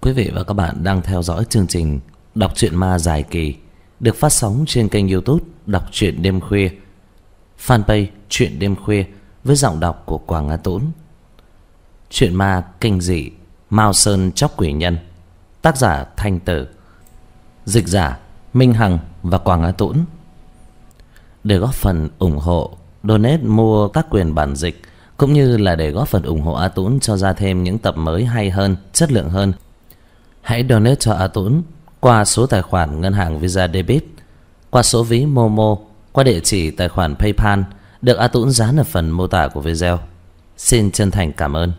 quý vị và các bạn đang theo dõi chương trình đọc truyện ma dài kỳ được phát sóng trên kênh YouTube Đọc truyện đêm khuya, fanpage Truyện đêm khuya với giọng đọc của Quảng Á Tũng. Truyện ma kinh dị Mao Sơn Chóc Quỷ Nhân, tác giả Thanh Tử, dịch giả Minh Hằng và Quảng Á Tũng. Để góp phần ủng hộ, donate mua các quyền bản dịch cũng như là để góp phần ủng hộ Á Tũng cho ra thêm những tập mới hay hơn, chất lượng hơn, hãy donate cho Á Tũng qua số tài khoản ngân hàng Visa Debit, qua số ví Momo, qua địa chỉ tài khoản PayPal được Á Tũng dán ở phần mô tả của video. Xin chân thành cảm ơn.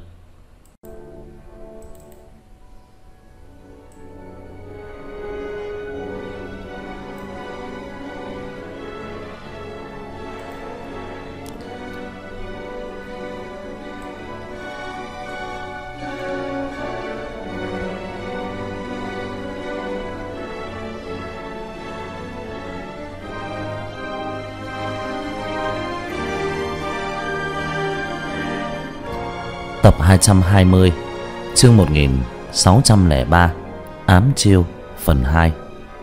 Tập 220, chương 1603, Ám chiêu phần 2.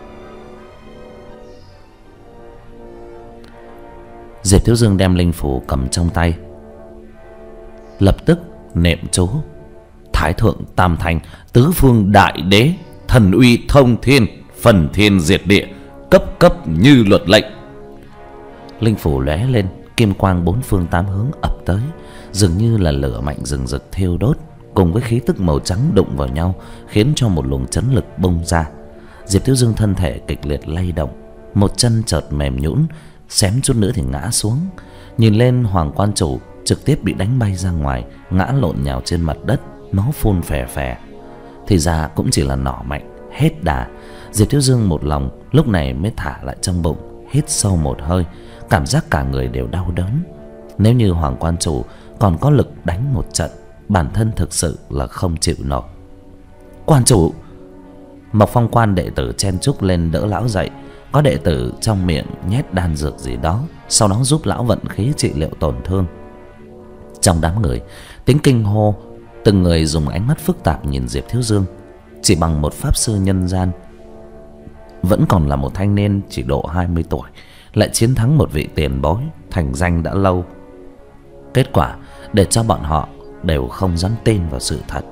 Diệp Thiếu Dương đem linh phủ cầm trong tay, lập tức niệm chú: Thái thượng tam thanh, tứ phương đại đế, thần uy thông thiên, phần thiên diệt địa, cấp cấp như luật lệnh. Linh phủ lóe lên, kim quang bốn phương tám hướng ập tới, dường như là lửa mạnh rừng rực thiêu đốt, cùng với khí tức màu trắng đụng vào nhau khiến cho một luồng chấn lực bung ra. Diệp Thiếu Dương thân thể kịch liệt lay động, một chân chợt mềm nhũn, xém chút nữa thì ngã xuống. Nhìn lên, Hoàng Quan Chủ trực tiếp bị đánh bay ra ngoài, ngã lộn nhào trên mặt đất, máu phun phè phè. Thì ra cũng chỉ là nỏ mạnh, hết đà. Diệp Thiếu Dương một lòng lúc này mới thả lại trong bụng, hít sâu một hơi, cảm giác cả người đều đau đớn. Nếu như Hoàng Quan Chủ còn có lực đánh một trận, bản thân thực sự là không chịu nổi. Quan chủ! Mộc Phong Quan đệ tử chen chúc lên đỡ lão dậy. Có đệ tử trong miệng nhét đan dược gì đó, sau đó giúp lão vận khí trị liệu tổn thương. Trong đám người, tiếng kinh hô, từng người dùng ánh mắt phức tạp nhìn Diệp Thiếu Dương. Chỉ bằng một pháp sư nhân gian, vẫn còn là một thanh niên chỉ độ 20 tuổi, lại chiến thắng một vị tiền bối thành danh đã lâu. Kết quả để cho bọn họ đều không dám tin vào sự thật.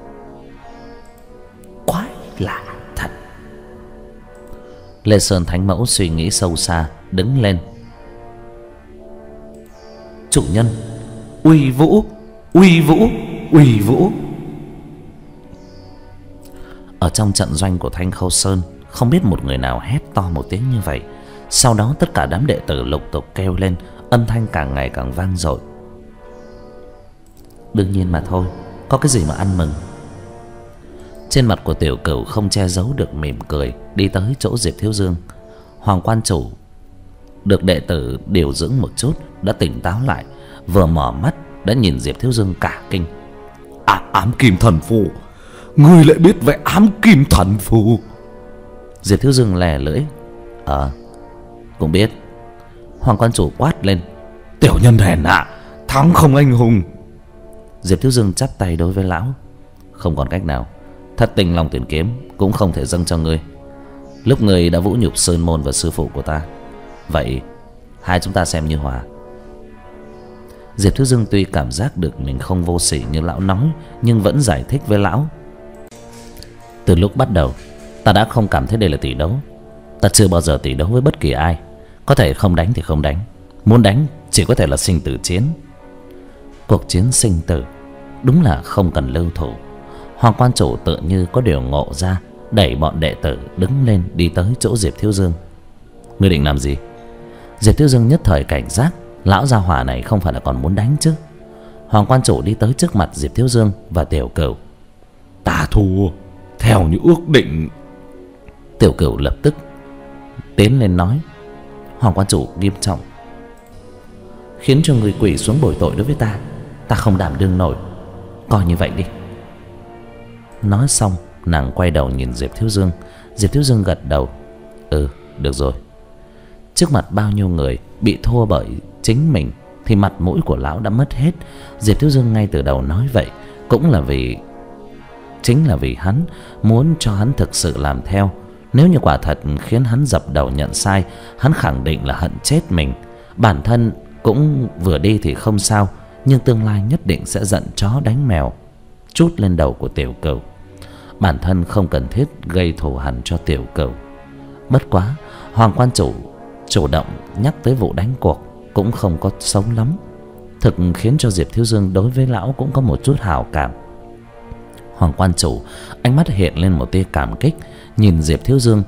Quái lạ thật. Lê Sơn Thánh Mẫu suy nghĩ sâu xa, đứng lên. Chủ nhân, uy vũ, uy vũ, uy vũ. Ở trong trận doanh của Thanh Khâu Sơn, không biết một người nào hét to một tiếng như vậy. Sau đó tất cả đám đệ tử lục tục kêu lên, âm thanh càng ngày càng vang dội. Đương nhiên mà thôi, có cái gì mà ăn mừng. Trên mặt của Tiểu Cửu không che giấu được mỉm cười, đi tới chỗ Diệp Thiếu Dương. Hoàng Quan Chủ được đệ tử điều dưỡng một chút đã tỉnh táo lại, vừa mở mắt đã nhìn Diệp Thiếu Dương cả kinh. Ám kim thần phù, ngươi lại biết về ám kim thần phù? Diệp Thiếu Dương lè lưỡi. Cũng biết. Hoàng Quan Chủ quát lên. Tiểu nhân hèn hạ, thắng không anh hùng. Diệp Thiếu Dương chắp tay đối với lão. Không còn cách nào, thất tình Long Tiền Kiếm cũng không thể dâng cho ngươi. Lúc ngươi đã vũ nhục Sơn Môn và sư phụ của ta, vậy hai chúng ta xem như hòa. Diệp Thiếu Dương tuy cảm giác được mình không vô sỉ như lão nói, nhưng vẫn giải thích với lão. Từ lúc bắt đầu, ta đã không cảm thấy đây là tỷ đấu. Ta chưa bao giờ tỷ đấu với bất kỳ ai. Có thể không đánh thì không đánh, muốn đánh chỉ có thể là sinh tử chiến. Cuộc chiến sinh tử đúng là không cần lưu thủ. Hoàng Quan Chủ tự như có điều ngộ ra, đẩy bọn đệ tử đứng lên đi tới chỗ Diệp Thiếu Dương. Ngươi định làm gì? Diệp Thiếu Dương nhất thời cảnh giác, lão gia hỏa này không phải là còn muốn đánh chứ. Hoàng Quan Chủ đi tới trước mặt Diệp Thiếu Dương và Tiểu Cửu. Ta thua theo như ước định. Tiểu Cửu lập tức tiến lên nói. Hoàng Quan Chủ nghiêm trọng. Khiến cho người quỳ xuống bồi tội đối với ta, ta không đảm đương nổi. Coi như vậy đi. Nói xong, nàng quay đầu nhìn Diệp Thiếu Dương. Diệp Thiếu Dương gật đầu. Được rồi. Trước mặt bao nhiêu người bị thua bởi chính mình thì mặt mũi của lão đã mất hết. Diệp Thiếu Dương ngay từ đầu nói vậy cũng là vì chính là vì hắn muốn cho hắn thực sự làm theo. Nếu như quả thật khiến hắn dập đầu nhận sai, hắn khẳng định là hận chết mình. Bản thân cũng vừa đi thì không sao, nhưng tương lai nhất định sẽ giận chó đánh mèo trút lên đầu của Tiểu Cửu. Bản thân không cần thiết gây thù hằn cho Tiểu Cửu. Bất quá Hoàng quan chủ động nhắc tới vụ đánh cuộc cũng không có xấu lắm, thực khiến cho Diệp Thiếu Dương đối với lão cũng có một chút hảo cảm. Hoàng quan chủ ánh mắt hiện lên một tia cảm kích, nhìn Diệp Thiếu Dương.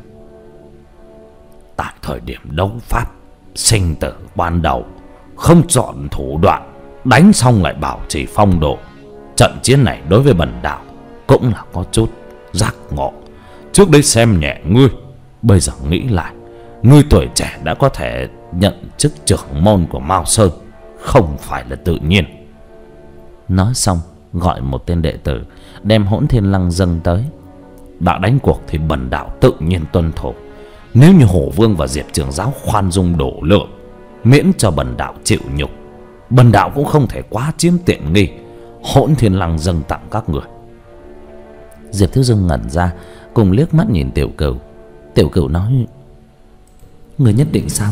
Tại thời điểm đấu pháp sinh tử ban đầu, không chọn thủ đoạn, đánh xong lại bảo trì phong độ. Trận chiến này đối với bần đạo cũng là có chút giác ngộ. Trước đây xem nhẹ ngươi, bây giờ nghĩ lại, ngươi tuổi trẻ đã có thể nhận chức trưởng môn của Mao Sơn, không phải là tự nhiên. Nói xong gọi một tên đệ tử đem Hỗn Thiên Lăng dâng tới. Đã đánh cuộc thì bần đạo tự nhiên tuân thủ. Nếu như Hổ Vương và Diệp trưởng giáo khoan dung độ lượng, miễn cho bần đạo chịu nhục, bần đạo cũng không thể quá chiếm tiện nghi. Hỗn Thiên Lăng dâng tặng các người. Diệp Thiếu Dương ngẩn ra, cùng liếc mắt nhìn Tiểu Cửu. Tiểu Cửu nói: người nhất định sao?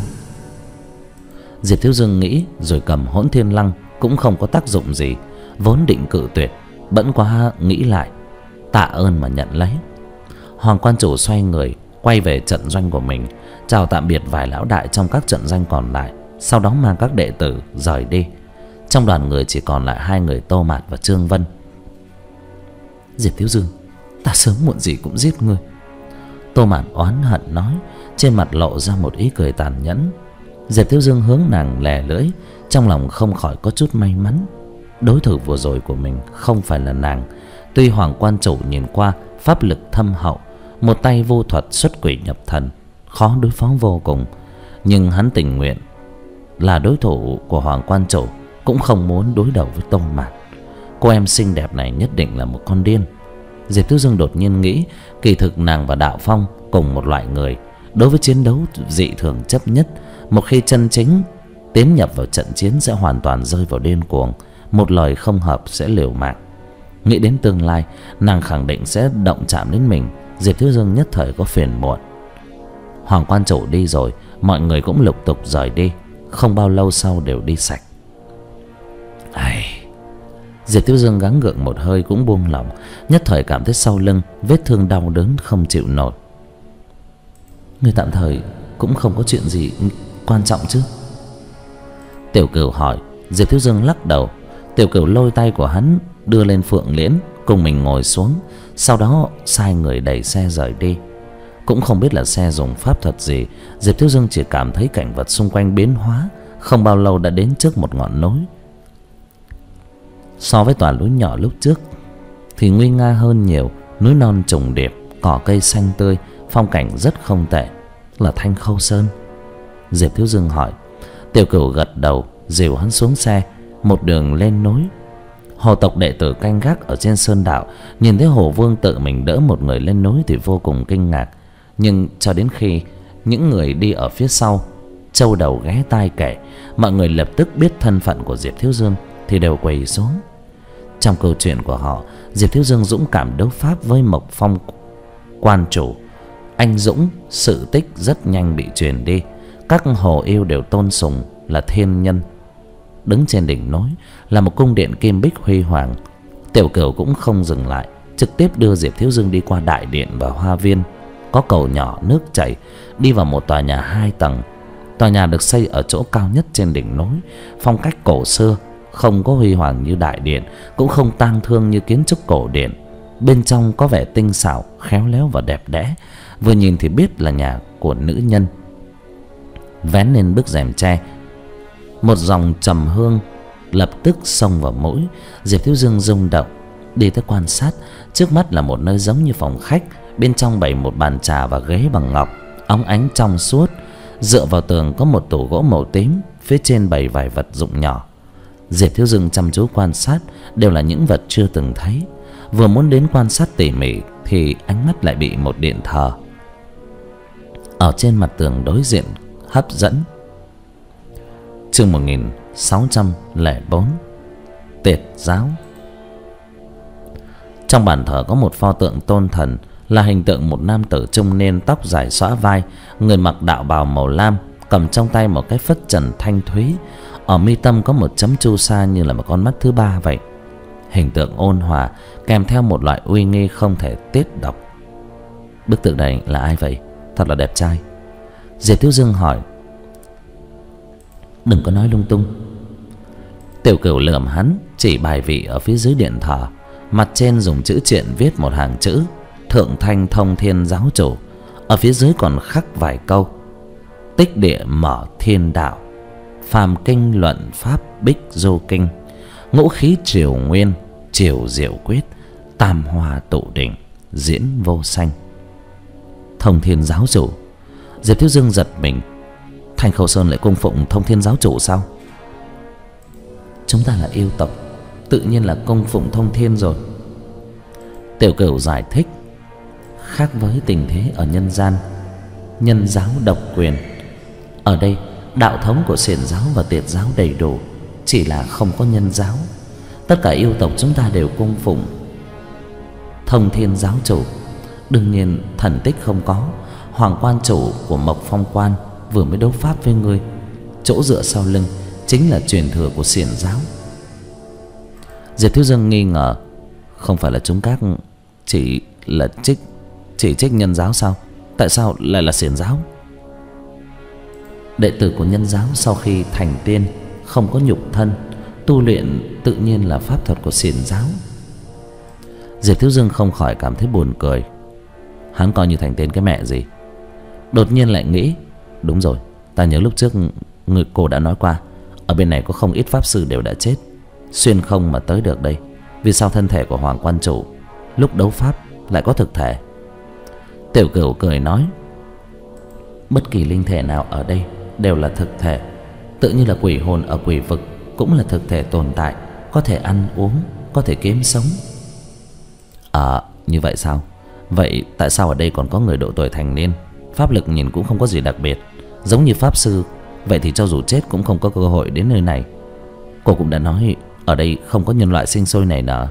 Diệp Thiếu Dương nghĩ rồi cầm Hỗn Thiên Lăng cũng không có tác dụng gì, vốn định cự tuyệt, bỗng quá nghĩ lại, tạ ơn mà nhận lấy. Hoàng quan chủ xoay người quay về trận doanh của mình, chào tạm biệt vài lão đại trong các trận doanh còn lại, sau đó mang các đệ tử rời đi. Trong đoàn người chỉ còn lại hai người Tô Mạt và Trương Vân. Diệp Thiếu Dương, ta sớm muộn gì cũng giết ngươi. Tô Mạt oán hận nói, trên mặt lộ ra một ý cười tàn nhẫn. Diệp Thiếu Dương hướng nàng lè lưỡi, trong lòng không khỏi có chút may mắn. Đối thủ vừa rồi của mình không phải là nàng. Tuy Hoàng quan chủ nhìn qua pháp lực thâm hậu, một tay vô thuật xuất quỷ nhập thần, khó đối phó vô cùng, nhưng hắn tình nguyện là đối thủ của Hoàng quan chủ, cũng không muốn đối đầu với Tô Mạt. Cô em xinh đẹp này nhất định là một con điên. Diệp Thiếu Dương đột nhiên nghĩ, kỳ thực nàng và Đạo Phong cùng một loại người, đối với chiến đấu dị thường chấp nhất. Một khi chân chính tiến nhập vào trận chiến sẽ hoàn toàn rơi vào điên cuồng, một lời không hợp sẽ liều mạng. Nghĩ đến tương lai nàng khẳng định sẽ động chạm đến mình, Diệp Thiếu Dương nhất thời có phiền muộn. Hoàng quan chủ đi rồi, mọi người cũng lục tục rời đi, không bao lâu sau đều đi sạch. Diệp Thiếu Dương gắng gượng một hơi cũng buông lỏng, nhất thời cảm thấy sau lưng vết thương đau đớn không chịu nổi. Người tạm thời cũng không có chuyện gì quan trọng chứ? Tiểu Cửu hỏi. Diệp Thiếu Dương lắc đầu. Tiểu Cửu lôi tay của hắn đưa lên Phượng Liễn, cùng mình ngồi xuống, sau đó sai người đẩy xe rời đi. Cũng không biết là xe dùng pháp thuật gì, Diệp Thiếu Dương chỉ cảm thấy cảnh vật xung quanh biến hóa, không bao lâu đã đến trước một ngọn núi. So với tòa núi nhỏ lúc trước thì nguy nga hơn nhiều, núi non trùng điệp, cỏ cây xanh tươi, phong cảnh rất không tệ, là Thanh Khâu Sơn. Diệp Thiếu Dương hỏi. Tiểu Cửu gật đầu, dìu hắn xuống xe, một đường lên núi. Hồ tộc đệ tử canh gác ở trên sơn đạo nhìn thấy Hồ Vương tự mình đỡ một người lên núi thì vô cùng kinh ngạc, nhưng cho đến khi những người đi ở phía sau châu đầu ghé tai kể, mọi người lập tức biết thân phận của Diệp Thiếu Dương thì đều quỳ xuống. Trong câu chuyện của họ, Diệp Thiếu Dương dũng cảm đấu pháp với Mộc Phong quan chủ, anh dũng sự tích rất nhanh bị truyền đi. Các hồ yêu đều tôn sùng là thiên nhân. Đứng trên đỉnh núi là một cung điện kim bích huy hoàng. Tiểu Cửu cũng không dừng lại, trực tiếp đưa Diệp Thiếu Dương đi qua đại điện và hoa viên. Có cầu nhỏ nước chảy, đi vào một tòa nhà 2 tầng. Tòa nhà được xây ở chỗ cao nhất trên đỉnh núi, phong cách cổ xưa, không có huy hoàng như đại điện, cũng không tang thương như kiến trúc cổ điển. Bên trong có vẻ tinh xảo, khéo léo và đẹp đẽ, vừa nhìn thì biết là nhà của nữ nhân. Vén lên bức rèm tre, một dòng trầm hương lập tức xông vào mũi. Diệp Thiếu Dương rung động, đi tới quan sát. Trước mắt là một nơi giống như phòng khách, bên trong bày một bàn trà và ghế bằng ngọc, óng ánh trong suốt. Dựa vào tường có một tủ gỗ màu tím, phía trên bày vài vật dụng nhỏ. Diệp Thiếu Dương chăm chú quan sát, đều là những vật chưa từng thấy. Vừa muốn đến quan sát tỉ mỉ thì ánh mắt lại bị một điện thờ ở trên mặt tường đối diện hấp dẫn. Chương 1604, Tiệt giáo. Trong bàn thờ có một pho tượng tôn thần, là hình tượng một nam tử trung niên, tóc dài xõa vai, người mặc đạo bào màu lam, cầm trong tay một cái phất trần thanh thúy. Ở mi tâm có một chấm chu sa như là một con mắt thứ ba vậy. Hình tượng ôn hòa kèm theo một loại uy nghi không thể tiết đọc. Bức tượng này là ai vậy? Thật là đẹp trai. Diệp Thiếu Dương hỏi. Đừng có nói lung tung. Tiểu Cửu lườm hắn, chỉ bài vị ở phía dưới điện thờ. Mặt trên dùng chữ triện viết một hàng chữ: Thượng Thanh Thông Thiên Giáo Chủ. Ở phía dưới còn khắc vài câu: Tích địa mở thiên đạo, phàm kinh luận pháp bích du kinh, ngũ khí triều nguyên, triều diệu quyết, tam hoa tụ đỉnh, diễn vô sanh. Thông Thiên Giáo Chủ. Diệp Thiếu Dương giật mình. Thanh Khâu Sơn lại cung phụng Thông Thiên Giáo Chủ sao? Chúng ta là yêu tộc, tự nhiên là cung phụng Thông Thiên rồi. Tiểu Cửu giải thích. Khác với tình thế ở nhân gian, nhân giáo độc quyền. Ở đây đạo thống của xiển giáo và tiệt giáo đầy đủ, chỉ là không có nhân giáo. Tất cả yêu tộc chúng ta đều cung phụng Thông Thiên Giáo Chủ. Đương nhiên thần tích không có. Hoàng quan chủ của Mộc Phong Quan vừa mới đấu pháp với ngươi, chỗ dựa sau lưng chính là truyền thừa của xiển giáo. Diệp Thiếu Dương nghi ngờ. Không phải là chúng các chỉ trích nhân giáo sao? Tại sao lại là xiển giáo? Đệ tử của nhân giáo sau khi thành tiên không có nhục thân, tu luyện tự nhiên là pháp thuật của xiển giáo. Diệp Thiếu Dương không khỏi cảm thấy buồn cười. Hắn coi như thành tiên cái mẹ gì. Đột nhiên lại nghĩ, đúng rồi, ta nhớ lúc trước cô đã nói qua, ở bên này có không ít pháp sư đều đã chết, xuyên không mà tới được đây. Vì sao thân thể của Hoàng quan chủ lúc đấu pháp lại có thực thể? Tiểu Cửu cười nói. Bất kỳ linh thể nào ở đây đều là thực thể. Tự như là quỷ hồn ở quỷ vực cũng là thực thể tồn tại, có thể ăn uống, có thể kiếm sống. Như vậy sao? Vậy tại sao ở đây còn có người độ tuổi thành niên, pháp lực nhìn cũng không có gì đặc biệt, giống như pháp sư? Vậy thì cho dù chết cũng không có cơ hội đến nơi này. Cô cũng đã nói ở đây không có nhân loại sinh sôi nảy nở.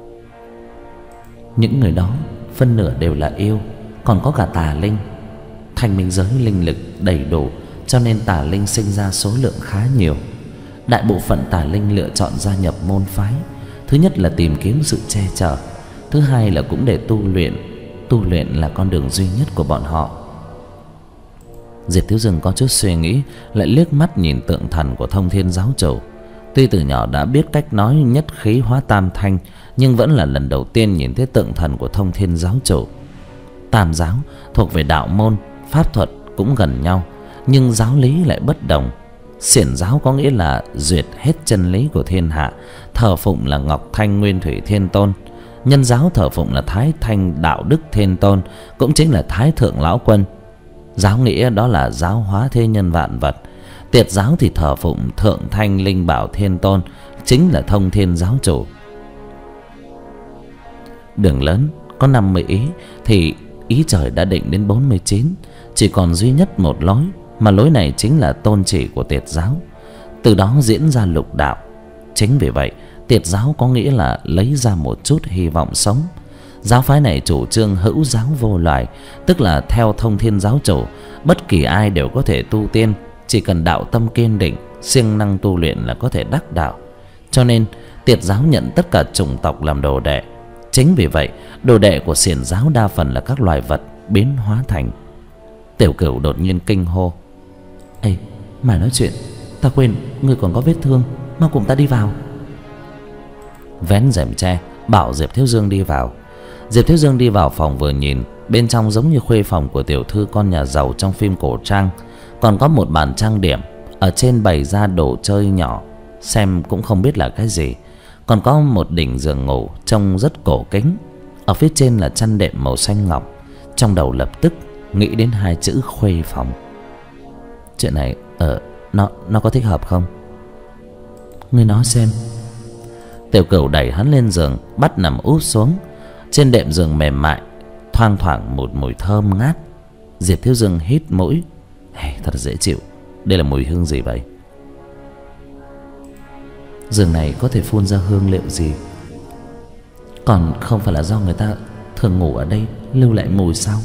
Những người đó phân nửa đều là yêu, còn có cả tà linh. Thanh minh giới linh lực đầy đủ, cho nên tà linh sinh ra số lượng khá nhiều. Đại bộ phận tà linh lựa chọn gia nhập môn phái. Thứ nhất là tìm kiếm sự che chở, thứ hai là cũng để tu luyện. Tu luyện là con đường duy nhất của bọn họ. Diệp Thiếu Dương có chút suy nghĩ, lại liếc mắt nhìn tượng thần của Thông Thiên Giáo Chủ. Tuy từ nhỏ đã biết cách nói nhất khí hóa tam thanh, nhưng vẫn là lần đầu tiên nhìn thấy tượng thần của Thông Thiên Giáo Chủ. Tam giáo thuộc về đạo môn, pháp thuật cũng gần nhau, nhưng giáo lý lại bất đồng. Xiển giáo có nghĩa là duyệt hết chân lý của thiên hạ, thờ phụng là Ngọc Thanh Nguyên Thủy Thiên Tôn. Nhân giáo thờ phụng là Thái Thanh Đạo Đức Thiên Tôn, cũng chính là Thái Thượng Lão Quân. Giáo nghĩa đó là giáo hóa thế nhân vạn vật. Tiệt giáo thì thờ phụng Thượng Thanh Linh Bảo Thiên Tôn, chính là Thông Thiên Giáo Chủ. Đường lớn có 50 ý, thì ý trời đã định đến 49. Chỉ còn duy nhất một lối, mà lối này chính là tôn chỉ của tiệt giáo. Từ đó diễn ra lục đạo. Chính vì vậy tiệt giáo có nghĩa là lấy ra một chút hy vọng sống. Giáo phái này chủ trương hữu giáo vô loài, tức là theo Thông Thiên Giáo Chủ, bất kỳ ai đều có thể tu tiên, chỉ cần đạo tâm kiên định, siêng năng tu luyện là có thể đắc đạo. Cho nên tiệt giáo nhận tất cả chủng tộc làm đồ đệ. Chính vì vậy đồ đệ của xiển giáo đa phần là các loài vật biến hóa thành. Tiểu Cửu đột nhiên kinh hô. Ê, mà nói chuyện, ta quên ngươi còn có vết thương, mau cùng ta đi vào. Vén rèm tre bảo Diệp Thiếu Dương đi vào. Diệp Thiếu Dương đi vào phòng vừa nhìn, bên trong giống như khuê phòng của tiểu thư con nhà giàu trong phim cổ trang. Còn có một bàn trang điểm, ở trên bày ra đồ chơi nhỏ, xem cũng không biết là cái gì. Còn có một đỉnh giường ngủ trông rất cổ kính, ở phía trên là chăn đệm màu xanh ngọc. Trong đầu lập tức nghĩ đến hai chữ khuê phòng. Chuyện này nó có thích hợp không? Ngươi nói xem. Tiểu Cửu đẩy hắn lên giường, bắt nằm úp xuống. Trên đệm giường mềm mại thoang thoảng một mùi thơm ngát. Diệp Thiếu Dương hít mũi. Thật dễ chịu. Đây là mùi hương gì vậy? Giường này có thể phun ra hương liệu gì? Còn không phải là do người ta thường ngủ ở đây lưu lại mùi sao?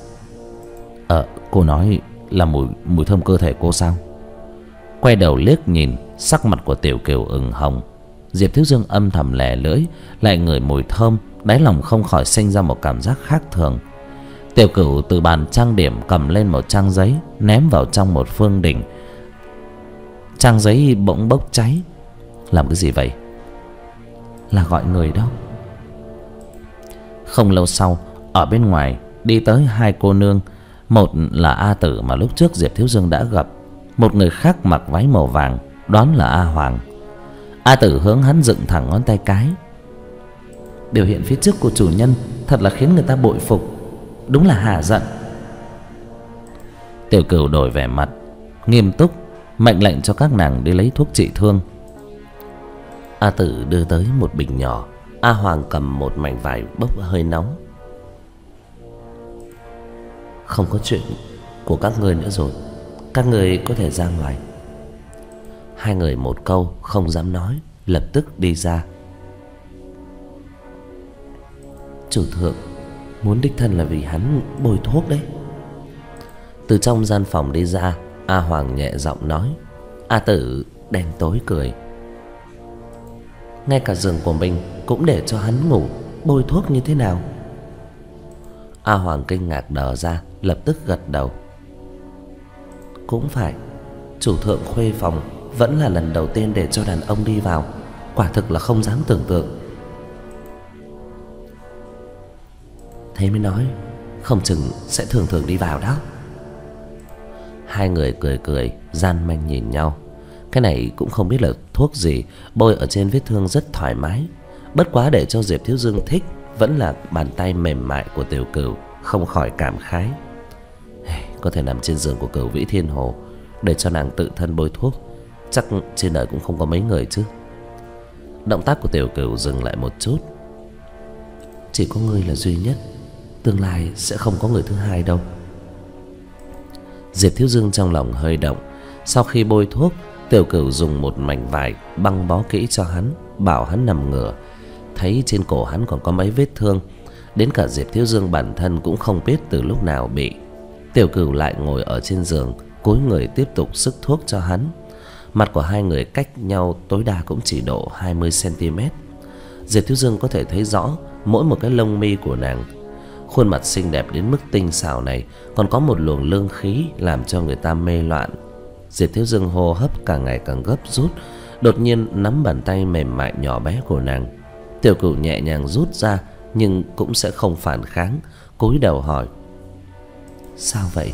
Cô nói là mùi thơm cơ thể cô sao? Quay đầu liếc nhìn, sắc mặt của Tiểu Kiều ửng hồng. Diệp Thiếu Dương âm thầm lè lưỡi, lại ngửi mùi thơm, đáy lòng không khỏi sinh ra một cảm giác khác thường. Tiểu Cửu từ bàn trang điểm cầm lên một trang giấy, ném vào trong một phương đỉnh. Trang giấy bỗng bốc cháy. Làm cái gì vậy? Là gọi người đó. Không lâu sau, ở bên ngoài đi tới hai cô nương. Một là A Tử mà lúc trước Diệp Thiếu Dương đã gặp, một người khác mặc váy màu vàng, đoán là A Hoàng. A Tử hướng hắn dựng thẳng ngón tay cái. Biểu hiện phía trước của chủ nhân thật là khiến người ta bội phục, đúng là hả giận. Tiểu Cửu đổi vẻ mặt nghiêm túc, mệnh lệnh cho các nàng đi lấy thuốc trị thương. A Tử đưa tới một bình nhỏ, A Hoàng cầm một mảnh vải bốc hơi nóng. Không có chuyện của các ngươi nữa rồi, các ngươi có thể ra ngoài. Hai người một câu không dám nói, lập tức đi ra. Chủ thượng muốn đích thân là vì hắn bôi thuốc đấy. Từ trong gian phòng đi ra, A Hoàng nhẹ giọng nói. A Tử đen tối cười. Ngay cả giường của mình cũng để cho hắn ngủ, bôi thuốc như thế nào? A Hoàng kinh ngạc đờ ra, lập tức gật đầu. Cũng phải, chủ thượng khuê phòng vẫn là lần đầu tiên để cho đàn ông đi vào, quả thực là không dám tưởng tượng. Thế mới nói không chừng sẽ thường thường đi vào đó. Hai người cười cười gian manh nhìn nhau. Cái này cũng không biết là thuốc gì, bôi ở trên vết thương rất thoải mái. Bất quá để cho Diệp Thiếu Dương thích vẫn là bàn tay mềm mại của Tiểu Cửu, không khỏi cảm khái. Có thể nằm trên giường của Cửu Vĩ Thiên Hồ để cho nàng tự thân bôi thuốc, chắc trên đời cũng không có mấy người chứ. Động tác của Tiểu Cửu dừng lại một chút. Chỉ có ngươi là duy nhất, tương lai sẽ không có người thứ hai đâu. Diệp Thiếu Dương trong lòng hơi động. Sau khi bôi thuốc, Tiểu Cửu dùng một mảnh vải băng bó kỹ cho hắn, bảo hắn nằm ngửa. Thấy trên cổ hắn còn có mấy vết thương, đến cả Diệp Thiếu Dương bản thân cũng không biết từ lúc nào bị. Tiểu Cửu lại ngồi ở trên giường, cúi người tiếp tục sức thuốc cho hắn. Mặt của hai người cách nhau tối đa cũng chỉ độ 20 cm. Diệp Thiếu Dương có thể thấy rõ mỗi một cái lông mi của nàng. Khuôn mặt xinh đẹp đến mức tinh xảo này còn có một luồng lương khí làm cho người ta mê loạn. Diệp Thiếu Dương hô hấp càng ngày càng gấp rút, đột nhiên nắm bàn tay mềm mại nhỏ bé của nàng. Tiểu Cửu nhẹ nhàng rút ra nhưng cũng sẽ không phản kháng, cúi đầu hỏi. Sao vậy?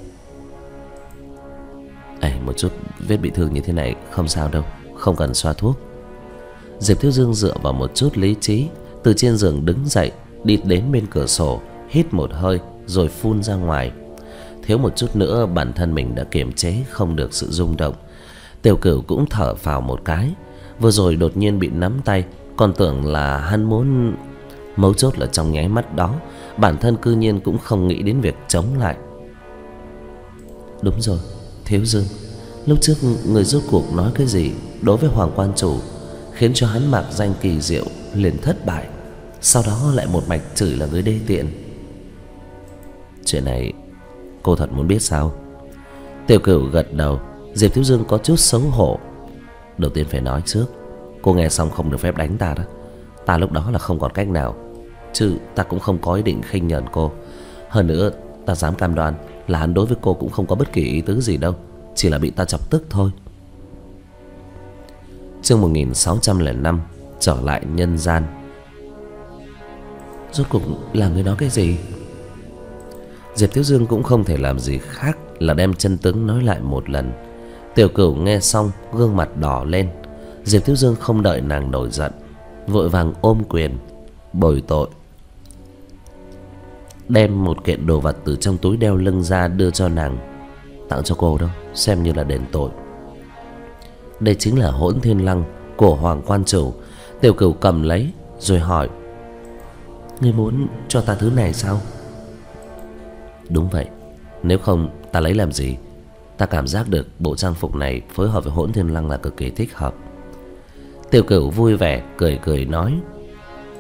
Một chút vết bị thương như thế này không sao đâu, không cần xoa thuốc. Diệp Thiếu Dương dựa vào một chút lý trí, từ trên giường đứng dậy, đi đến bên cửa sổ, hít một hơi rồi phun ra ngoài. Thiếu một chút nữa bản thân mình đã kiềm chế không được sự rung động. Tiểu Cửu cũng thở phào một cái. Vừa rồi đột nhiên bị nắm tay, còn tưởng là hắn muốn. Mấu chốt là trong nháy mắt đó, bản thân cư nhiên cũng không nghĩ đến việc chống lại. Đúng rồi, Thiếu Dương, lúc trước người rốt cuộc nói cái gì đối với Hoàng Quan Chủ khiến cho hắn mạc danh kỳ diệu liền thất bại, sau đó lại một mạch chửi là người đê tiện. Chuyện này cô thật muốn biết sao? Tiểu Cửu gật đầu. Diệp Thiếu Dương có chút xấu hổ. Đầu tiên phải nói trước, cô nghe xong không được phép đánh ta đó. Ta lúc đó là không còn cách nào, chứ ta cũng không có ý định khinh nhờn cô. Hơn nữa ta dám cam đoan là hắn đối với cô cũng không có bất kỳ ý tứ gì đâu, chỉ là bị ta chọc tức thôi. Chương 1605, trở lại nhân gian. Rốt cuộc là người nói cái gì? Diệp Thiếu Dương cũng không thể làm gì khác là đem chân tướng nói lại một lần. Tiểu Cửu nghe xong gương mặt đỏ lên. Diệp Thiếu Dương không đợi nàng nổi giận, vội vàng ôm quyền bồi tội, đem một kiện đồ vật từ trong túi đeo lưng ra đưa cho nàng. Tặng cho cô đâu, xem như là đền tội. Đây chính là Hỗn Thiên Lăng của Hoàng Quan Chủ. Tiểu Cửu cầm lấy rồi hỏi. Ngươi muốn cho ta thứ này sao? Đúng vậy, nếu không ta lấy làm gì? Ta cảm giác được bộ trang phục này phối hợp với Hỗn Thiên Lăng là cực kỳ thích hợp. Tiểu Cửu vui vẻ cười cười nói.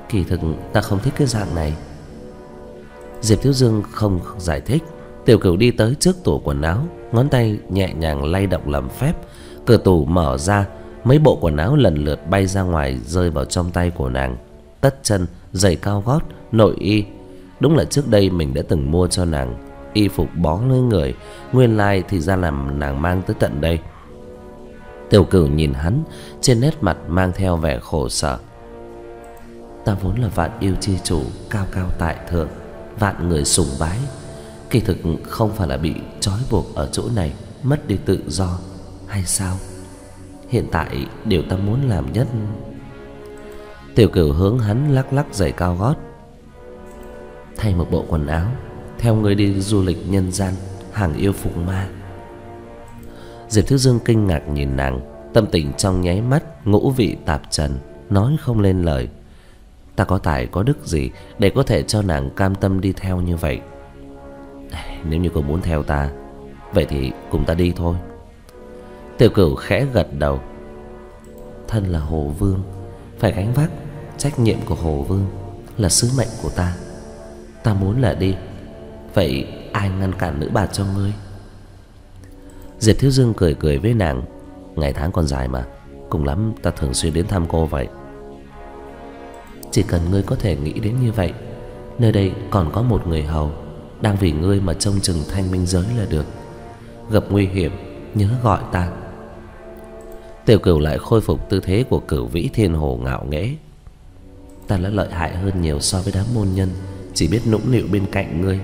Kỳ thực ta không thích cái dạng này. Diệp Thiếu Dương không giải thích. Tiểu Cửu đi tới trước tủ quần áo, ngón tay nhẹ nhàng lay động làm phép. Cửa tủ mở ra, mấy bộ quần áo lần lượt bay ra ngoài, rơi vào trong tay của nàng. Tất chân, giày cao gót, nội y. Đúng là trước đây mình đã từng mua cho nàng y phục bó lên người. Nguyên lai thì ra làm nàng mang tới tận đây. Tiểu Cửu nhìn hắn, trên nét mặt mang theo vẻ khổ sở. Ta vốn là vạn yêu chi chủ, cao cao tại thượng, vạn người sùng bái. Kỳ thực không phải là bị trói buộc ở chỗ này, mất đi tự do hay sao? Hiện tại điều ta muốn làm nhất... Tiểu Cửu hướng hắn lắc lắc giày cao gót. Thay một bộ quần áo, theo người đi du lịch nhân gian, hàng yêu phục ma. Diệp Thiếu Dương kinh ngạc nhìn nàng, tâm tình trong nháy mắt ngũ vị tạp trần, nói không lên lời. Ta có tài có đức gì để có thể cho nàng cam tâm đi theo như vậy? Nếu như cô muốn theo ta, vậy thì cùng ta đi thôi. Tiểu Cửu khẽ gật đầu. Thân là Hồ Vương, phải gánh vác trách nhiệm của Hồ Vương, là sứ mệnh của ta. Ta muốn là đi, vậy ai ngăn cản nữ bà cho ngươi? Diệp Thiếu Dương cười cười với nàng. Ngày tháng còn dài mà, cùng lắm ta thường xuyên đến thăm cô vậy. Chỉ cần ngươi có thể nghĩ đến như vậy, nơi đây còn có một người hầu đang vì ngươi mà trông chừng thanh minh giới là được. Gặp nguy hiểm nhớ gọi ta. Tiểu Cửu lại khôi phục tư thế của Cửu Vĩ Thiên Hồ ngạo nghễ. Ta đã lợi hại hơn nhiều so với đám môn nhân chỉ biết nũng nịu bên cạnh ngươi.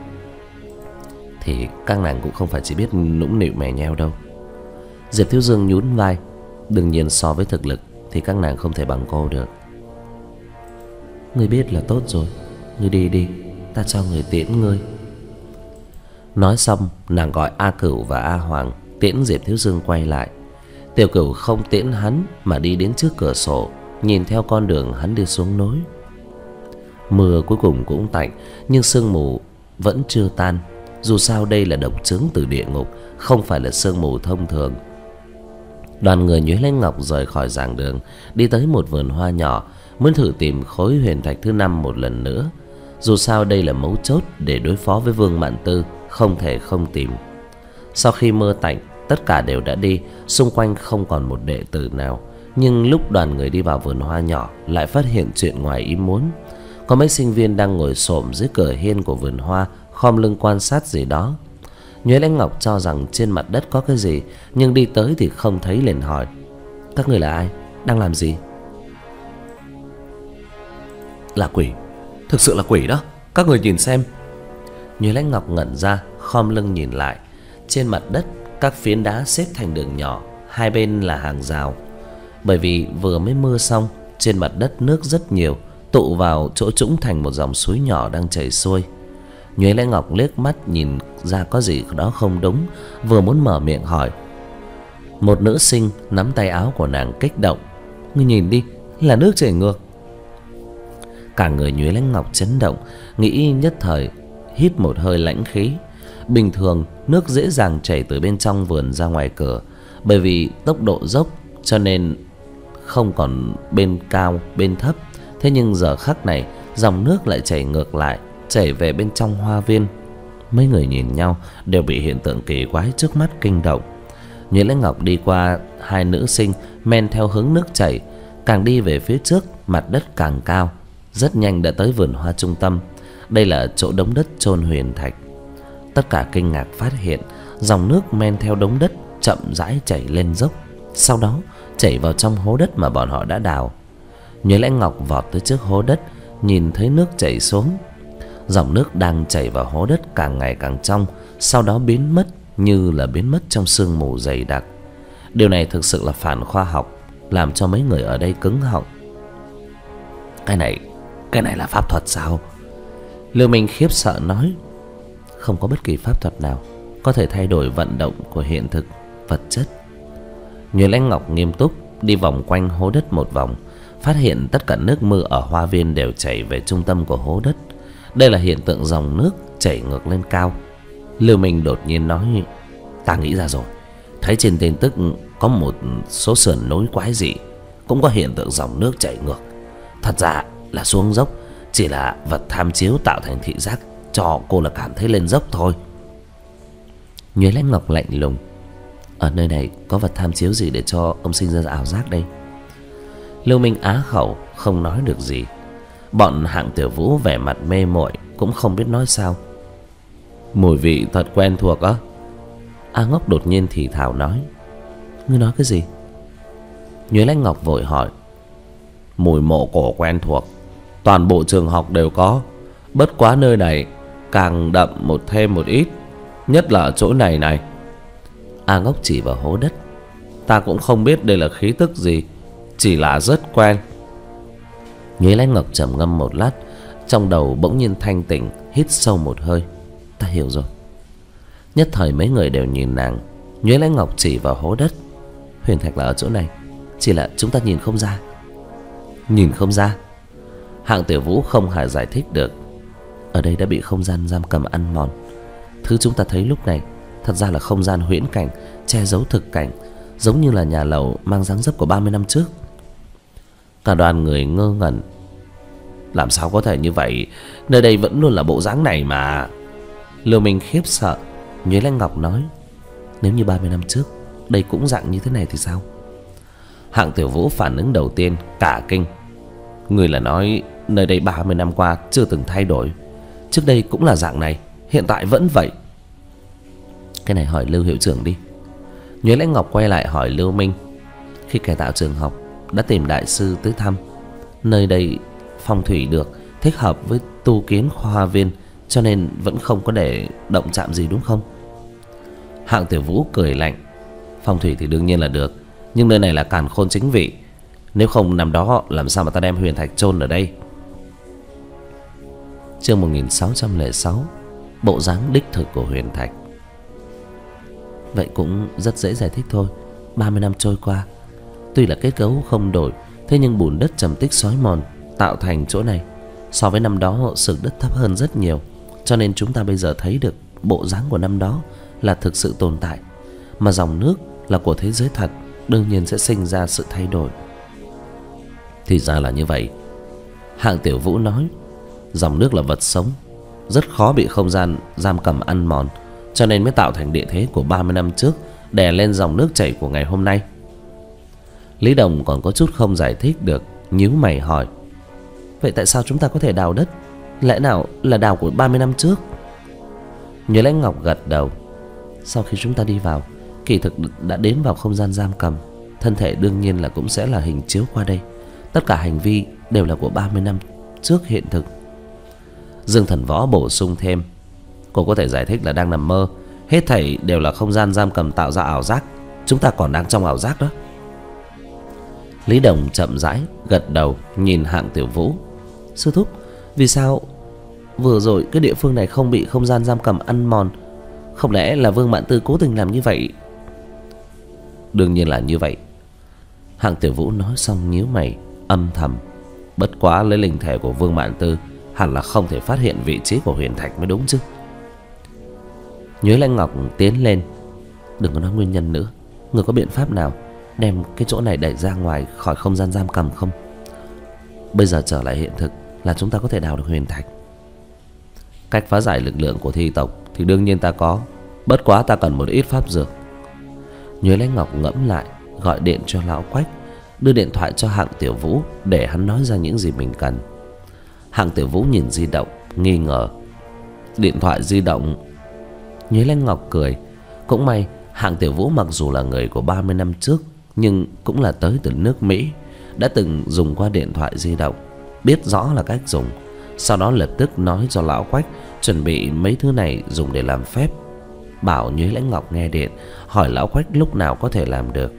Thì các nàng cũng không phải chỉ biết nũng nịu mè nheo đâu. Diệp Thiếu Dương nhún vai. Đương nhiên so với thực lực thì các nàng không thể bằng cô được. Ngươi biết là tốt rồi, ngươi đi đi, ta cho người tiễn ngươi. Nói xong, nàng gọi A Cửu và A Hoàng tiễn Diệp Thiếu Dương quay lại. Tiểu Cửu không tiễn hắn mà đi đến trước cửa sổ, nhìn theo con đường hắn đi xuống núi. Mưa cuối cùng cũng tạnh, nhưng sương mù vẫn chưa tan. Dù sao đây là độc chứng từ địa ngục, không phải là sương mù thông thường. Đoàn người Nhuế Lãnh Ngọc rời khỏi giảng đường, đi tới một vườn hoa nhỏ, muốn thử tìm khối huyền thạch thứ 5 một lần nữa. Dù sao đây là mấu chốt để đối phó với Vương Mạn Tư, không thể không tìm. Sau khi mưa tạnh, tất cả đều đã đi, xung quanh không còn một đệ tử nào. Nhưng lúc đoàn người đi vào vườn hoa nhỏ, lại phát hiện chuyện ngoài ý muốn. Có mấy sinh viên đang ngồi xổm dưới cửa hiên của vườn hoa, khom lưng quan sát gì đó. Nhuế Lãnh Ngọc cho rằng trên mặt đất có cái gì, nhưng đi tới thì không thấy, liền hỏi: các người là ai? Đang làm gì? Là quỷ, thực sự là quỷ đó, các người nhìn xem. Nhuế Lãnh Ngọc ngẩn ra, khom lưng nhìn lại. Trên mặt đất các phiến đá xếp thành đường nhỏ, hai bên là hàng rào. Bởi vì vừa mới mưa xong, trên mặt đất nước rất nhiều, tụ vào chỗ trũng thành một dòng suối nhỏ đang chảy xuôi. Nhuế Lãnh Ngọc liếc mắt nhìn ra có gì đó không đúng, vừa muốn mở miệng hỏi, một nữ sinh nắm tay áo của nàng kích động: ngươi nhìn đi, là nước chảy ngược. Cả người Nhuế Lãnh Ngọc chấn động, nghĩ nhất thời hít một hơi lãnh khí. Bình thường nước dễ dàng chảy từ bên trong vườn ra ngoài cửa, bởi vì tốc độ dốc cho nên không còn bên cao bên thấp. Thế nhưng giờ khắc này dòng nước lại chảy ngược lại, chảy về bên trong hoa viên. Mấy người nhìn nhau đều bị hiện tượng kỳ quái trước mắt kinh động. Nhuế Lãnh Ngọc đi qua hai nữ sinh, men theo hướng nước chảy, càng đi về phía trước mặt đất càng cao. Rất nhanh đã tới vườn hoa trung tâm. Đây là chỗ đống đất chôn huyền thạch. Tất cả kinh ngạc phát hiện dòng nước men theo đống đất chậm rãi chảy lên dốc, sau đó chảy vào trong hố đất mà bọn họ đã đào. Nhuế Lãnh Ngọc vọt tới trước hố đất, nhìn thấy nước chảy xuống. Dòng nước đang chảy vào hố đất càng ngày càng trong, sau đó biến mất như là biến mất trong sương mù dày đặc. Điều này thực sự là phản khoa học, làm cho mấy người ở đây cứng họng. Cái này là pháp thuật sao? Lưu Minh khiếp sợ nói. Không có bất kỳ pháp thuật nào có thể thay đổi vận động của hiện thực vật chất. Nhuế Lãnh Ngọc nghiêm túc đi vòng quanh hố đất một vòng, phát hiện tất cả nước mưa ở hoa viên đều chảy về trung tâm của hố đất. Đây là hiện tượng dòng nước chảy ngược lên cao. Lưu Minh đột nhiên nói: ta nghĩ ra rồi, thấy trên tin tức có một số sườn núi quái dị cũng có hiện tượng dòng nước chảy ngược. Thật ra là xuống dốc, chỉ là vật tham chiếu tạo thành thị giác cho cô là cảm thấy lên dốc thôi. Nhuế Lãnh Ngọc lạnh lùng: ở nơi này có vật tham chiếu gì để cho ông sinh ra ảo giác đây? Lưu Minh á khẩu không nói được gì. Bọn Hạng Tiểu Vũ vẻ mặt mê muội cũng không biết nói sao. Mùi vị thật quen thuộc á. A Ngốc đột nhiên thì thào nói: ngươi nói cái gì? Nhuế Lãnh Ngọc vội hỏi: mùi mộ cổ quen thuộc, toàn bộ trường học đều có, bất quá nơi này càng đậm thêm một ít, nhất là ở chỗ này này. A Ngốc chỉ vào hố đất: ta cũng không biết đây là khí tức gì, chỉ là rất quen. Nhuế Lãnh Ngọc trầm ngâm một lát, trong đầu bỗng nhiên thanh tỉnh, hít sâu một hơi: ta hiểu rồi. Nhất thời mấy người đều nhìn nàng. Nhuế Lãnh Ngọc chỉ vào hố đất: huyền thạch là ở chỗ này, chỉ là chúng ta nhìn không ra. Nhìn không ra? Hạng Tiểu Vũ không hề giải thích được. Ở đây đã bị không gian giam cầm ăn mòn. Thứ chúng ta thấy lúc này thật ra là không gian huyễn cảnh, che giấu thực cảnh, giống như là nhà lầu mang dáng dấp của 30 năm trước. Cả đoàn người ngơ ngẩn. Làm sao có thể như vậy? Nơi đây vẫn luôn là bộ dáng này mà. Lưu Minh khiếp sợ. Nhuế Lãnh Ngọc nói: nếu như 30 năm trước đây cũng dạng như thế này thì sao? Hạng Tiểu Vũ phản ứng đầu tiên cả kinh: người là nói nơi đây 30 năm qua chưa từng thay đổi, trước đây cũng là dạng này, hiện tại vẫn vậy? Cái này hỏi Lưu hiệu trưởng đi. Nhuế Lãnh Ngọc quay lại hỏi Lưu Minh: khi cải tạo trường học đã tìm đại sư tới thăm, nơi đây phong thủy được, thích hợp với tu kiến khoa viên, cho nên vẫn không có để động chạm gì đúng không? Hạng Tiểu Vũ cười lạnh: phong thủy thì đương nhiên là được, nhưng nơi này là càn khôn chính vị, nếu không năm đó làm sao mà ta đem huyền thạch chôn ở đây. Chương 1606: bộ dáng đích thực của huyền thạch. Vậy cũng rất dễ giải thích thôi. 30 năm trôi qua, tuy là kết cấu không đổi, thế nhưng bùn đất trầm tích xói mòn tạo thành chỗ này so với năm đó sực đất thấp hơn rất nhiều, cho nên chúng ta bây giờ thấy được bộ dáng của năm đó là thực sự tồn tại. Mà dòng nước là của thế giới thật, đương nhiên sẽ sinh ra sự thay đổi. Thì ra là như vậy. Hạng Tiểu Vũ nói: dòng nước là vật sống, rất khó bị không gian giam cầm ăn mòn, cho nên mới tạo thành địa thế của 30 năm trước đè lên dòng nước chảy của ngày hôm nay. Lý Đồng còn có chút không giải thích được, nhíu mày hỏi: vậy tại sao chúng ta có thể đào đất? Lẽ nào là đào của 30 năm trước? Nhuế Lãnh Ngọc gật đầu: sau khi chúng ta đi vào, kỳ thực đã đến vào không gian giam cầm, thân thể đương nhiên là cũng sẽ là hình chiếu qua đây. Tất cả hành vi đều là của 30 năm trước hiện thực. Dương Thần Võ bổ sung thêm: cô có thể giải thích là đang nằm mơ, hết thảy đều là không gian giam cầm tạo ra ảo giác, chúng ta còn đang trong ảo giác đó. Lý Đồng chậm rãi gật đầu, nhìn Hạng Tiểu Vũ: sư thúc, vì sao vừa rồi cái địa phương này không bị không gian giam cầm ăn mòn? Không lẽ là Vương Mạn Tư cố tình làm như vậy? Đương nhiên là như vậy. Hạng Tiểu Vũ nói xong nhíu mày âm thầm: bất quá lấy linh thể của Vương Mạn Tư hẳn là không thể phát hiện vị trí của huyền thạch mới đúng chứ. Nhuế Lãnh Ngọc tiến lên: đừng có nói nguyên nhân nữa, người có biện pháp nào đem cái chỗ này đẩy ra ngoài khỏi không gian giam cầm không? Bây giờ trở lại hiện thực là chúng ta có thể đào được huyền thạch. Cách phá giải lực lượng của thi tộc thì đương nhiên ta có, bất quá ta cần một ít pháp dược. Nhuế Lãnh Ngọc ngẫm lại, gọi điện cho lão Quách, đưa điện thoại cho Hạng Tiểu Vũ để hắn nói ra những gì mình cần. Hạng Tiểu Vũ nhìn di động nghi ngờ: điện thoại di động? Nhuế Lãnh Ngọc cười: cũng may Hạng Tiểu Vũ mặc dù là người của 30 năm trước, nhưng cũng là tới từ nước Mỹ, đã từng dùng qua điện thoại di động, biết rõ là cách dùng. Sau đó lập tức nói cho lão Quách chuẩn bị mấy thứ này dùng để làm phép, bảo Nhuế Lãnh Ngọc nghe điện, hỏi lão Quách lúc nào có thể làm được.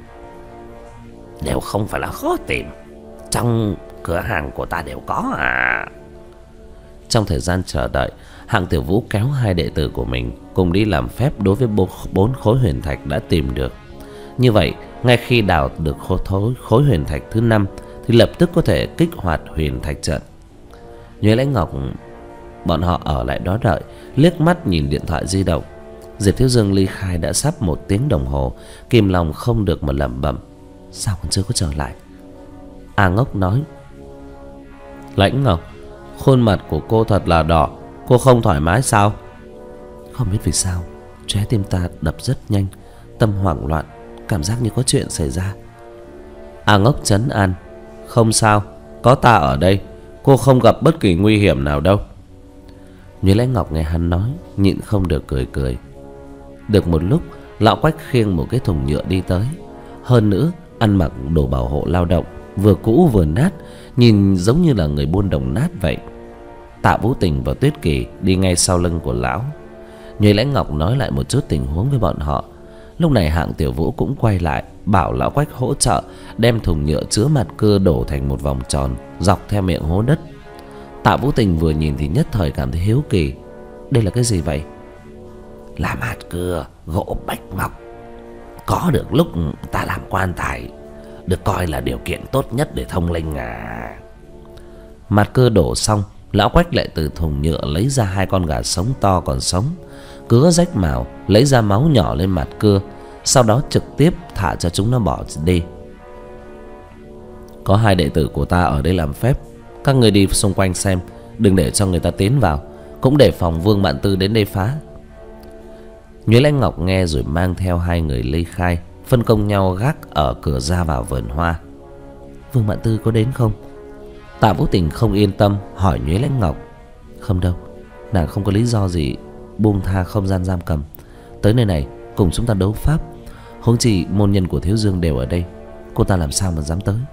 Đều không phải là khó tìm, trong cửa hàng của ta đều có à. Trong thời gian chờ đợi, Hạng Tiểu Vũ kéo hai đệ tử của mình cùng đi làm phép đối với 4 khối huyền thạch đã tìm được. Như vậy, ngay khi đào được khối huyền thạch thứ 5 thì lập tức có thể kích hoạt huyền thạch trận. Nhuế Lãnh Ngọc bọn họ ở lại đó đợi, liếc mắt nhìn điện thoại di động. Diệp Thiếu Dương ly khai đã sắp 1 tiếng đồng hồ, kìm lòng không được mà lẩm bẩm: sao còn chưa có trở lại? A Ngốc nói: Lãnh Ngọc, khuôn mặt của cô thật là đỏ. Cô không thoải mái sao? Không biết vì sao trái tim ta đập rất nhanh, tâm hoảng loạn, cảm giác như có chuyện xảy ra. A Ngốc trấn an. Không sao, có ta ở đây, cô không gặp bất kỳ nguy hiểm nào đâu. Nhuế Lãnh Ngọc nghe hắn nói, nhịn không được cười cười. Được một lúc, lão Quách khiêng một cái thùng nhựa đi tới. Hơn nữa ăn mặc đồ bảo hộ lao động, vừa cũ vừa nát, nhìn giống như là người buôn đồng nát vậy. Tạ Vũ Tình và Tuyết Kỳ đi ngay sau lưng của lão. Nhuế Lãnh Ngọc nói lại một chút tình huống với bọn họ. Lúc này Hạng Tiểu Vũ cũng quay lại, bảo lão Quách hỗ trợ đem thùng nhựa chứa mạt cưa đổ thành một vòng tròn dọc theo miệng hố đất. Tạ Vũ Tình vừa nhìn thì nhất thời cảm thấy hiếu kỳ. Đây là cái gì vậy? Là mạt cưa gỗ bạch ngọc, có được lúc ta làm quan tài, được coi là điều kiện tốt nhất để thông linh à. Mạt cưa đổ xong, lão Quách lại từ thùng nhựa lấy ra 2 con gà sống to còn sống, cứa rách mào, lấy ra máu nhỏ lên mạt cưa, sau đó trực tiếp thả cho chúng nó bỏ đi. Có 2 đệ tử của ta ở đây làm phép, các người đi xung quanh xem, đừng để cho người ta tiến vào, cũng để phòng Vương Mạn Tư đến đây phá. Nhuế Lãnh Ngọc nghe rồi mang theo 2 người ly khai, phân công nhau gác ở cửa ra vào vườn hoa. Vương Mạn Tư có đến không? Tạ Vũ Tình không yên tâm hỏi Nhuế Lãnh Ngọc. Không đâu, nàng không có lý do gì buông tha không gian giam cầm, tới nơi này cùng chúng ta đấu pháp. Huống chi môn nhân của Thiếu Dương đều ở đây, cô ta làm sao mà dám tới.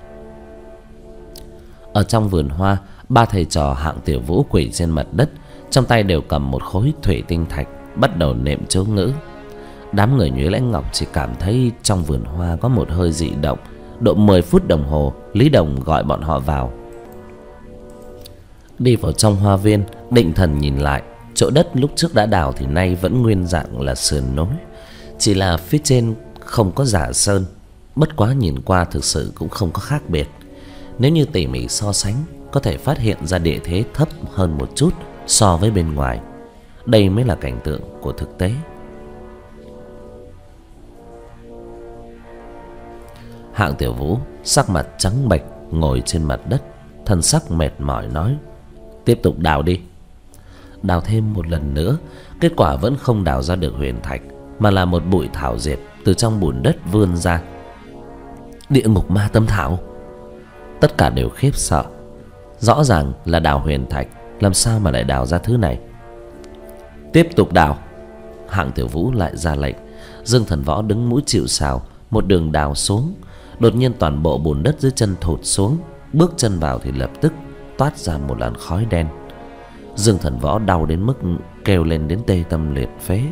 Ở trong vườn hoa, 3 thầy trò Hạng Tiểu Vũ quỳ trên mặt đất, trong tay đều cầm một khối thủy tinh thạch, bắt đầu niệm chú ngữ. Đám người Nhuế Lãnh Ngọc chỉ cảm thấy trong vườn hoa có một hơi dị động. Độ 10 phút đồng hồ, Lý Đồng gọi bọn họ vào. Đi vào trong hoa viên, định thần nhìn lại, chỗ đất lúc trước đã đào thì nay vẫn nguyên dạng là sườn nối, chỉ là phía trên không có rả sơn. Bất quá nhìn qua thực sự cũng không có khác biệt. Nếu như tỉ mỉ so sánh, có thể phát hiện ra địa thế thấp hơn một chút so với bên ngoài. Đây mới là cảnh tượng của thực tế. Hạng Tiểu Vũ sắc mặt trắng bệch ngồi trên mặt đất, thân sắc mệt mỏi nói: Tiếp tục đào đi. Đào thêm một lần nữa, kết quả vẫn không đào ra được huyền thạch, mà là một bụi thảo diệp từ trong bùn đất vươn ra. Địa ngục ma tâm thảo. Tất cả đều khiếp sợ. Rõ ràng là đào huyền thạch, làm sao mà lại đào ra thứ này? Tiếp tục đào. Hạng Tiểu Vũ lại ra lệnh. Dương Thần Võ đứng mũi chịu sào, một đường đào xuống. Đột nhiên toàn bộ bùn đất dưới chân thụt xuống, bước chân vào thì lập tức toát ra một làn khói đen. Dương Thần Võ đau đến mức kêu lên đến tê tâm liệt phế.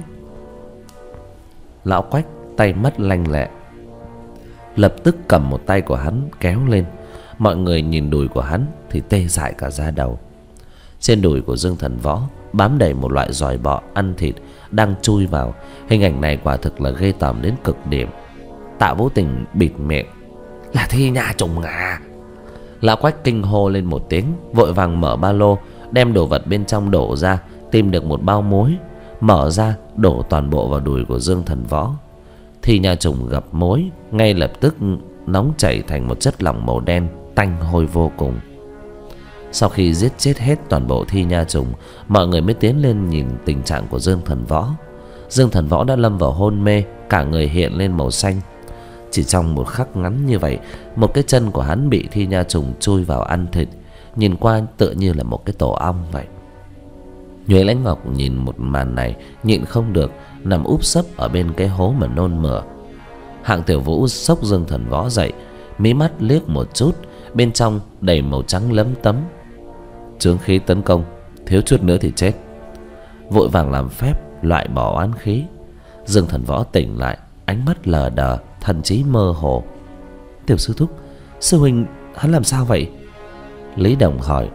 Lão Quách tay mắt lanh lẹ, lập tức cầm một tay của hắn kéo lên. Mọi người nhìn đùi của hắn thì tê dại cả da đầu. Trên đùi của Dương Thần Võ bám đầy một loại giòi bọ ăn thịt đang chui vào. Hình ảnh này quả thực là ghê tởm đến cực điểm. Tạ Vũ Tình bịt miệng: Là thi nha trùng à? Lão Quách kinh hô lên một tiếng, vội vàng mở ba lô, đem đồ vật bên trong đổ ra, tìm được một bao muối, mở ra đổ toàn bộ vào đùi của Dương Thần Võ. Thi nha trùng gặp muối, ngay lập tức nóng chảy thành một chất lỏng màu đen, tanh hôi vô cùng. Sau khi giết chết hết toàn bộ thi nha trùng, mọi người mới tiến lên nhìn tình trạng của Dương Thần Võ. Dương Thần Võ đã lâm vào hôn mê, cả người hiện lên màu xanh. Chỉ trong một khắc ngắn như vậy, một cái chân của hắn bị thi nha trùng chui vào ăn thịt, nhìn qua tựa như là một cái tổ ong vậy. Nhuế Lãnh Ngọc nhìn một màn này, nhịn không được, nằm úp sấp ở bên cái hố mà nôn mửa. Hạng Tiểu Vũ xốc Dương Thần Võ dậy, mí mắt liếc một chút, bên trong đầy màu trắng lấm tấm. Chướng khí tấn công, thiếu chút nữa thì chết. Vội vàng làm phép loại bỏ oán khí. Dương Thần Võ tỉnh lại, ánh mắt lờ đờ, thần trí mơ hồ. Tiểu sư thúc, sư huynh hắn làm sao vậy? Lý Đồng hỏi.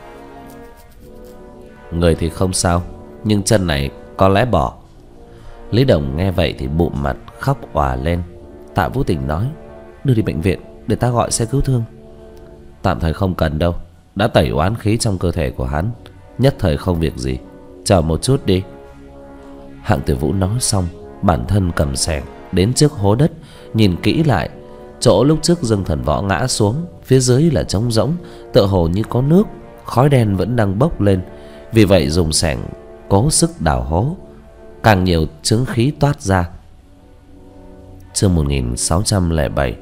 Người thì không sao, nhưng chân này có lẽ bỏ. Lý Đồng nghe vậy thì bụm mặt khóc òa lên. Tạ Vũ Tình nói: Đưa đi bệnh viện để ta gọi xe cứu thương. Tạm thời không cần đâu, đã tẩy oán khí trong cơ thể của hắn, nhất thời không việc gì. Chờ một chút đi. Hạng Tiểu Vũ nói xong, bản thân cầm xẻng đến trước hố đất, nhìn kỹ lại. Chỗ lúc trước Dương Thần Võ ngã xuống, phía dưới là trống rỗng, tựa hồ như có nước, khói đen vẫn đang bốc lên. Vì vậy dùng xẻng cố sức đào hố, càng nhiều chướng khí toát ra. Chương 1607.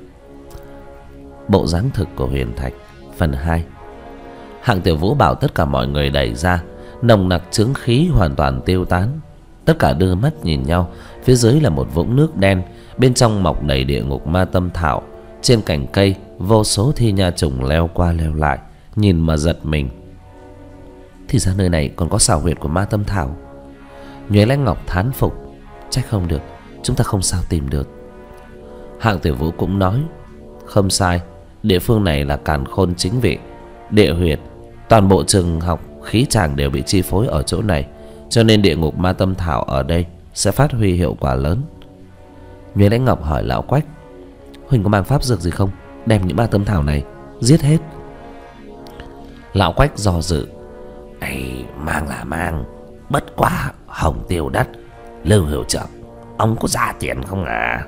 Bộ dáng thực của huyền thạch phần 2. Hạng Tiểu Vũ bảo tất cả mọi người đẩy ra. Nồng nặc chướng khí hoàn toàn tiêu tán. Tất cả đưa mắt nhìn nhau. Phía dưới là một vũng nước đen, bên trong mọc đầy địa ngục ma tâm thảo. Trên cành cây vô số thi nha trùng leo qua leo lại, nhìn mà giật mình. Thì ra nơi này còn có xảo huyệt của ma tâm thảo. Nhuế Lãnh Ngọc thán phục. Trách không được, chúng ta không sao tìm được. Hạng Tiểu Vũ cũng nói, không sai, địa phương này là càn khôn chính vị, địa huyệt. Toàn bộ trường học khí tràng đều bị chi phối ở chỗ này, cho nên địa ngục ma tâm thảo ở đây sẽ phát huy hiệu quả lớn. Nhuế Lãnh Ngọc hỏi lão Quách, Huỳnh có mang pháp dược gì không, đem những ma tâm thảo này giết hết? Lão Quách do dự, ấy, mang là mang, bất quá hồng tiêu đắt. Lưu hiệu trưởng, ông có giả tiền không à?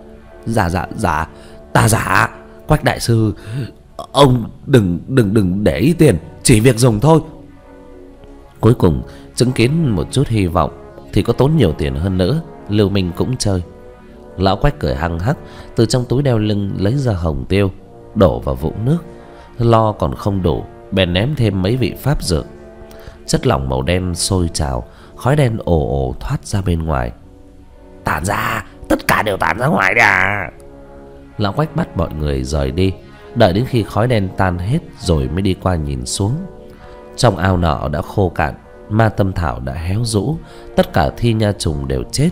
Dạ, ta giả. Quách đại sư, ông đừng để ý tiền, chỉ việc dùng thôi. Cuối cùng chứng kiến một chút hy vọng thì có tốn nhiều tiền hơn nữa, Lưu Minh cũng chơi. Lão Quách cười hăng hắc, từ trong túi đeo lưng lấy ra hồng tiêu, đổ vào vũng nước. Lo còn không đủ, bèn ném thêm mấy vị pháp dược. Chất lỏng màu đen sôi trào, khói đen ồ ồ thoát ra bên ngoài. Tản ra, tất cả đều tản ra ngoài đi à? Lão Quách bắt mọi người rời đi, đợi đến khi khói đen tan hết rồi mới đi qua nhìn xuống. Trong ao nọ đã khô cạn, ma tâm thảo đã héo rũ, tất cả thi nha trùng đều chết.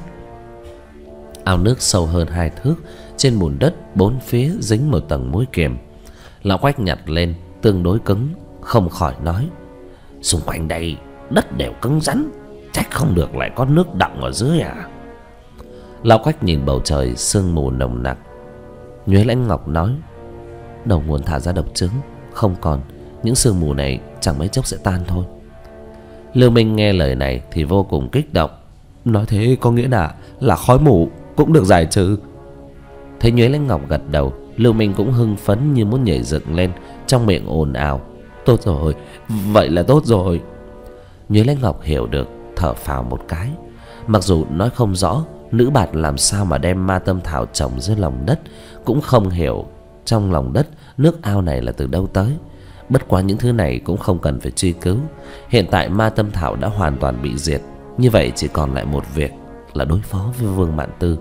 Ao nước sâu hơn 2 thước, trên bùn đất bốn phía dính một tầng muối kiềm. Lão Quách nhặt lên, tương đối cứng, không khỏi nói, xung quanh đây đất đều cứng rắn, trách không được lại có nước đọng ở dưới à? Lão Quách nhìn bầu trời sương mù nồng nặc. Nhuế Lãnh Ngọc nói, đầu nguồn thả ra độc trứng không còn, những sương mù này chẳng mấy chốc sẽ tan thôi. Lưu Minh nghe lời này thì vô cùng kích động, nói thế có nghĩa là khói mù cũng được giải trừ. Thấy Nhuế Lãnh Ngọc gật đầu, Lưu Minh cũng hưng phấn như muốn nhảy dựng lên, trong miệng ồn ào, tốt rồi, vậy là tốt rồi. Nhuế Lãnh Ngọc hiểu được, thở phào một cái. Mặc dù nói không rõ nữ bạt làm sao mà đem ma tâm thảo trồng dưới lòng đất, cũng không hiểu trong lòng đất nước ao này là từ đâu tới. Bất quá những thứ này cũng không cần phải truy cứu. Hiện tại ma tâm thảo đã hoàn toàn bị diệt, như vậy chỉ còn lại một việc là đối phó với Vương Mạn Tư.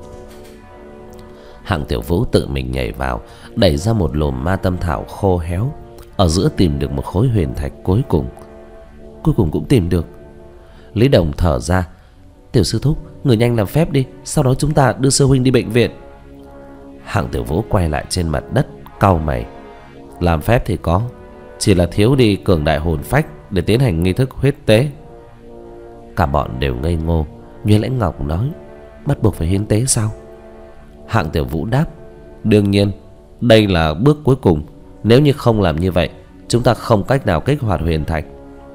Hạng Tiểu Vũ tự mình nhảy vào, đẩy ra một lùm ma tâm thảo khô héo, ở giữa tìm được một khối huyền thạch cuối cùng. Cuối cùng cũng tìm được. Lý Đồng thở ra, Tiểu sư thúc, người nhanh làm phép đi, sau đó chúng ta đưa sư huynh đi bệnh viện. Hạng Tiểu Vũ quay lại trên mặt đất, cau mày. Làm phép thì có, chỉ là thiếu đi cường đại hồn phách để tiến hành nghi thức huyết tế. Cả bọn đều ngây ngô. Nhuế Lãnh Ngọc nói, bắt buộc phải hiến tế sao? Hạng Tiểu Vũ đáp, đương nhiên, đây là bước cuối cùng. Nếu như không làm như vậy, chúng ta không cách nào kích hoạt huyền thạch.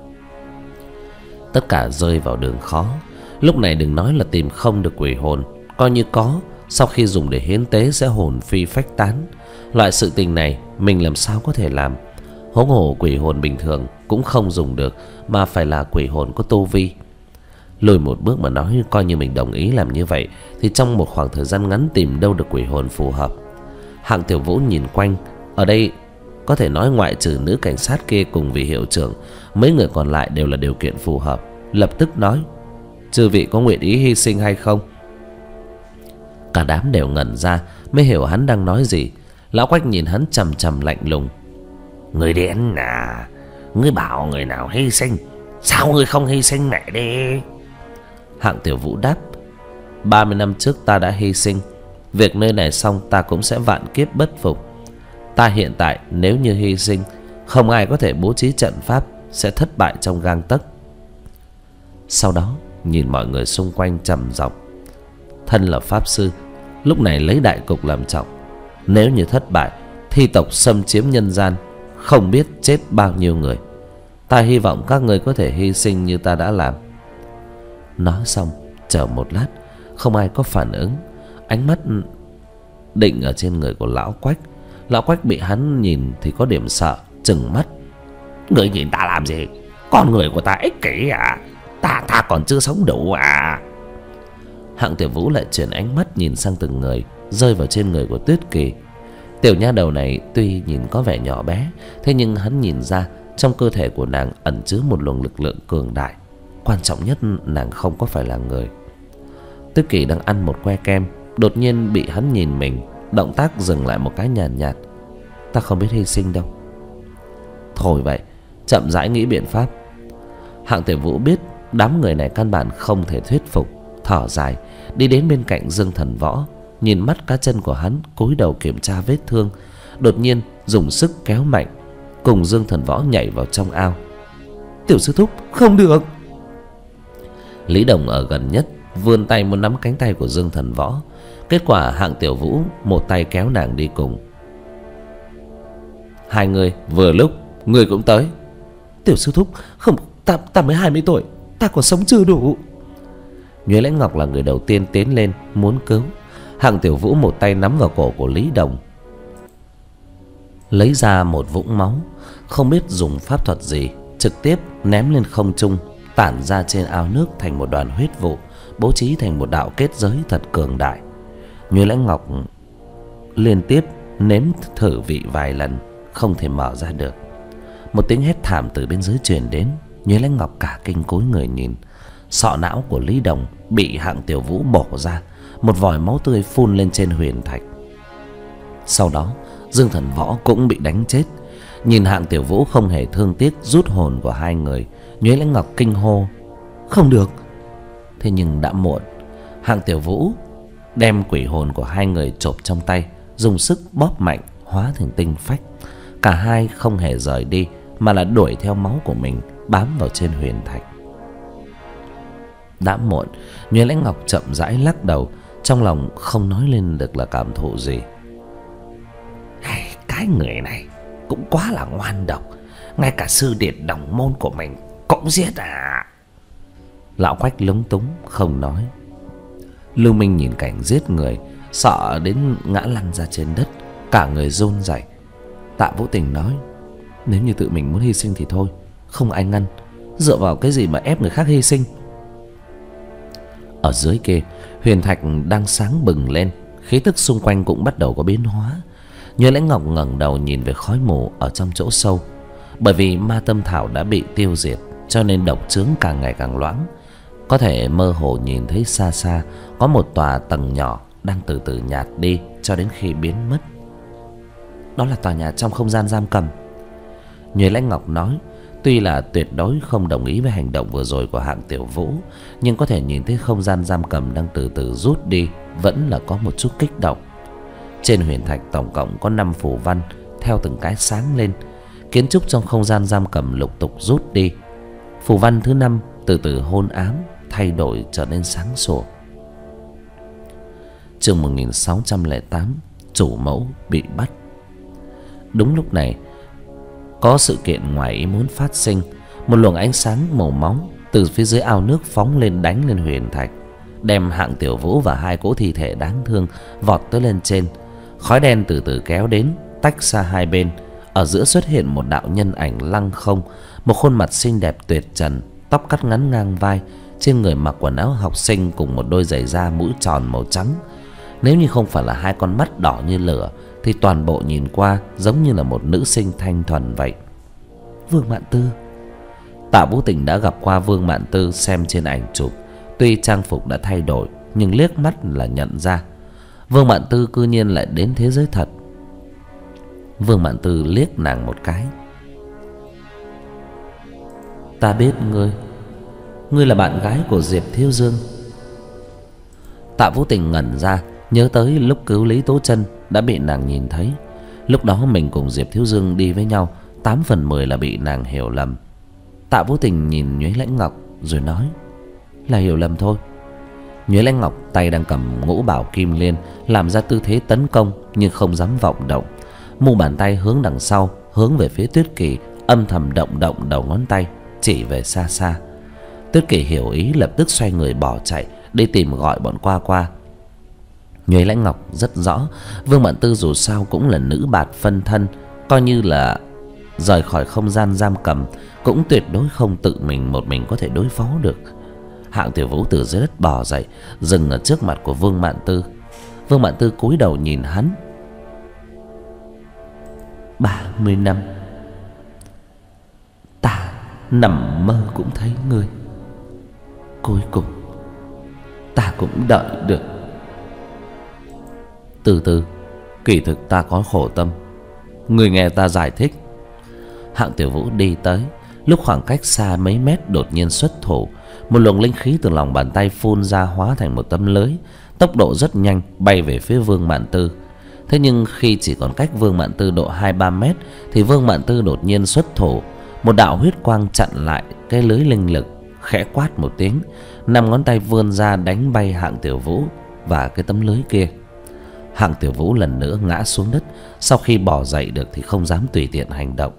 Tất cả rơi vào đường khó. Lúc này đừng nói là tìm không được quỷ hồn, coi như có, sau khi dùng để hiến tế sẽ hồn phi phách tán. Loại sự tình này mình làm sao có thể làm? Huống hồ quỷ hồn bình thường cũng không dùng được, mà phải là quỷ hồn có tu vi. Lùi một bước mà nói, coi như mình đồng ý làm như vậy thì trong một khoảng thời gian ngắn tìm đâu được quỷ hồn phù hợp. Hạng Tiểu Vũ nhìn quanh, ở đây có thể nói ngoại trừ nữ cảnh sát kia cùng vị hiệu trưởng, mấy người còn lại đều là điều kiện phù hợp. Lập tức nói, chư vị có nguyện ý hy sinh hay không? Cả đám đều ngẩn ra, mới hiểu hắn đang nói gì. Lão Quách nhìn hắn chằm chằm lạnh lùng. Người đen à, ngươi bảo người nào hy sinh, sao ngươi không hy sinh mẹ đi? Hạng Tiểu Vũ đáp, 30 năm trước ta đã hy sinh, việc nơi này xong ta cũng sẽ vạn kiếp bất phục. Ta hiện tại nếu như hy sinh, không ai có thể bố trí trận pháp, sẽ thất bại trong gang tấc. Sau đó nhìn mọi người xung quanh trầm giọng, thân là pháp sư, lúc này lấy đại cục làm trọng. Nếu như thất bại, thi tộc xâm chiếm nhân gian, không biết chết bao nhiêu người. Ta hy vọng các người có thể hy sinh như ta đã làm. Nói xong chờ một lát, không ai có phản ứng. Ánh mắt định ở trên người của lão Quách. Lão Quách bị hắn nhìn thì có điểm sợ, trừng mắt. Người nhìn ta làm gì? Con người của ta ích kỷ à? Ta còn chưa sống đủ à? Hạng Tiểu Vũ lại chuyển ánh mắt nhìn sang từng người, rơi vào trên người của Tuyết Kỳ. Tiểu nha đầu này tuy nhìn có vẻ nhỏ bé, thế nhưng hắn nhìn ra trong cơ thể của nàng ẩn chứa một luồng lực lượng cường đại. Quan trọng nhất, nàng không có phải là người. Tuyết Kỳ đang ăn một que kem, đột nhiên bị hắn nhìn mình, động tác dừng lại một cái nhàn nhạt. Ta không biết hy sinh đâu. Thôi vậy, chậm rãi nghĩ biện pháp. Hạng Tiểu Vũ biết đám người này căn bản không thể thuyết phục, thở dài đi đến bên cạnh Dương Thần Võ, nhìn mắt cá chân của hắn, cúi đầu kiểm tra vết thương, đột nhiên dùng sức kéo mạnh, cùng Dương Thần Võ nhảy vào trong ao. Tiểu sư thúc, không được. Lý Đồng ở gần nhất vươn tay muốn nắm cánh tay của Dương Thần Võ, kết quả Hạng Tiểu Vũ một tay kéo nàng đi cùng. Hai người vừa lúc, người cũng tới. Tiểu sư thúc, không, ta mới 20 tuổi, ta còn sống chưa đủ. Nhuế Lãnh Ngọc là người đầu tiên tiến lên muốn cứu. Hạng Tiểu Vũ một tay nắm vào cổ của Lý Đồng, lấy ra một vũng máu, không biết dùng pháp thuật gì, trực tiếp ném lên không trung, tản ra trên ao nước thành một đoàn huyết vụ, bố trí thành một đạo kết giới thật cường đại. Nhuế Lãnh Ngọc liên tiếp nếm thử vị vài lần, không thể mở ra được. Một tiếng hét thảm từ bên dưới truyền đến. Nhuế Lãnh Ngọc cả kinh cúi người nhìn, sọ não của Lý Đồng bị Hạng Tiểu Vũ bổ ra, một vòi máu tươi phun lên trên huyền thạch. Sau đó Dương Thần Võ cũng bị đánh chết. Nhìn Hạng Tiểu Vũ không hề thương tiếc rút hồn của hai người, Nhuế Lãnh Ngọc kinh hô: không được. Thế nhưng đã muộn. Hạng Tiểu Vũ đem quỷ hồn của hai người chộp trong tay, dùng sức bóp mạnh, hóa thành tinh phách. Cả hai không hề rời đi, mà là đuổi theo máu của mình, bám vào trên huyền thạch. Đã muộn. Nhuế Lãnh Ngọc chậm rãi lắc đầu, trong lòng không nói lên được là cảm thụ gì. Cái người này cũng quá là ngoan độc, ngay cả sư điệt đồng môn của mình cũng giết à? Lão Quách lúng túng không nói. Lưu Minh nhìn cảnh giết người, sợ đến ngã lăn ra trên đất, cả người run rẩy. Tạ Vũ Tình nói: nếu như tự mình muốn hy sinh thì thôi, không ai ngăn. Dựa vào cái gì mà ép người khác hy sinh? Ở dưới kia, huyền thạch đang sáng bừng lên, khí tức xung quanh cũng bắt đầu có biến hóa. Nhuế Lãnh Ngọc ngẩng đầu nhìn về khói mù ở trong chỗ sâu. Bởi vì ma tâm thảo đã bị tiêu diệt, cho nên độc chướng càng ngày càng loãng. Có thể mơ hồ nhìn thấy xa xa có một tòa tầng nhỏ đang từ từ nhạt đi cho đến khi biến mất. Đó là tòa nhà trong không gian giam cầm. Nhuế Lãnh Ngọc nói, tuy là tuyệt đối không đồng ý với hành động vừa rồi của Hạng Tiểu Vũ, nhưng có thể nhìn thấy không gian giam cầm đang từ từ rút đi, vẫn là có một chút kích động. Trên huyền thạch tổng cộng có 5 phù văn theo từng cái sáng lên. Kiến trúc trong không gian giam cầm lục tục rút đi. Phù văn thứ 5 từ từ hôn ám, thay đổi trở nên sáng sủa. Chương 1608, chủ mẫu bị bắt. Đúng lúc này, có sự kiện ngoài ý muốn phát sinh. Một luồng ánh sáng màu máu từ phía dưới ao nước phóng lên, đánh lên huyền thạch, đem Hạng Tiểu Vũ và 2 cỗ thi thể đáng thương vọt tới lên trên. Khói đen từ từ kéo đến, tách xa hai bên. Ở giữa xuất hiện một đạo nhân ảnh lăng không, một khuôn mặt xinh đẹp tuyệt trần, tóc cắt ngắn ngang vai, trên người mặc quần áo học sinh cùng một đôi giày da mũi tròn màu trắng. Nếu như không phải là 2 con mắt đỏ như lửa thì toàn bộ nhìn qua giống như là một nữ sinh thanh thuần vậy. Vương Mạn Tư. Tạ Vũ Tình đã gặp qua Vương Mạn Tư xem trên ảnh chụp. Tuy trang phục đã thay đổi nhưng liếc mắt là nhận ra. Vương Mạn Tư cư nhiên lại đến thế giới thật. Vương Mạn Tư liếc nàng một cái. Ta biết ngươi là bạn gái của Diệp Thiếu Dương. Tạ Vũ Tình ngẩn ra, nhớ tới lúc cứu Lý Tố Chân đã bị nàng nhìn thấy. Lúc đó mình cùng Diệp Thiếu Dương đi với nhau, 8 phần 10 là bị nàng hiểu lầm. Tạ Vũ Tình nhìn Nhuế Lãnh Ngọc rồi nói, là hiểu lầm thôi. Nhuế Lãnh Ngọc tay đang cầm ngũ bảo kim liên, làm ra tư thế tấn công nhưng không dám vọng động. Mu bàn tay hướng đằng sau, hướng về phía Tuyết Kỳ, âm thầm động động đầu ngón tay chỉ về xa xa. Tuyết Kỳ hiểu ý, lập tức xoay người bỏ chạy đi tìm gọi bọn Qua Qua. Nhuế Lãnh Ngọc rất rõ Vương Mạn Tư dù sao cũng là nữ bạt phân thân, coi như là rời khỏi không gian giam cầm, cũng tuyệt đối không tự mình một mình có thể đối phó được. Hạng Tiểu Vũ từ dưới đất bò dậy, dừng ở trước mặt của Vương Mạn Tư. Vương Mạn Tư cúi đầu nhìn hắn. 30 năm ta nằm mơ cũng thấy ngươi, cuối cùng ta cũng đợi được. Từ từ, kỳ thực ta có khổ tâm, ngươi nghe ta giải thích. Hạng Tiểu Vũ đi tới, lúc khoảng cách xa mấy mét đột nhiên xuất thủ. Một luồng linh khí từ lòng bàn tay phun ra, hóa thành một tấm lưới, tốc độ rất nhanh, bay về phía Vương Mạn Tư. Thế nhưng khi chỉ còn cách Vương Mạn Tư độ 2-3 mét thì Vương Mạn Tư đột nhiên xuất thủ. Một đạo huyết quang chặn lại cái lưới linh lực, khẽ quát một tiếng, 5 ngón tay vươn ra đánh bay Hạng Tiểu Vũ và cái tấm lưới kia. Hạng Tiểu Vũ lần nữa ngã xuống đất. Sau khi bò dậy được thì không dám tùy tiện hành động.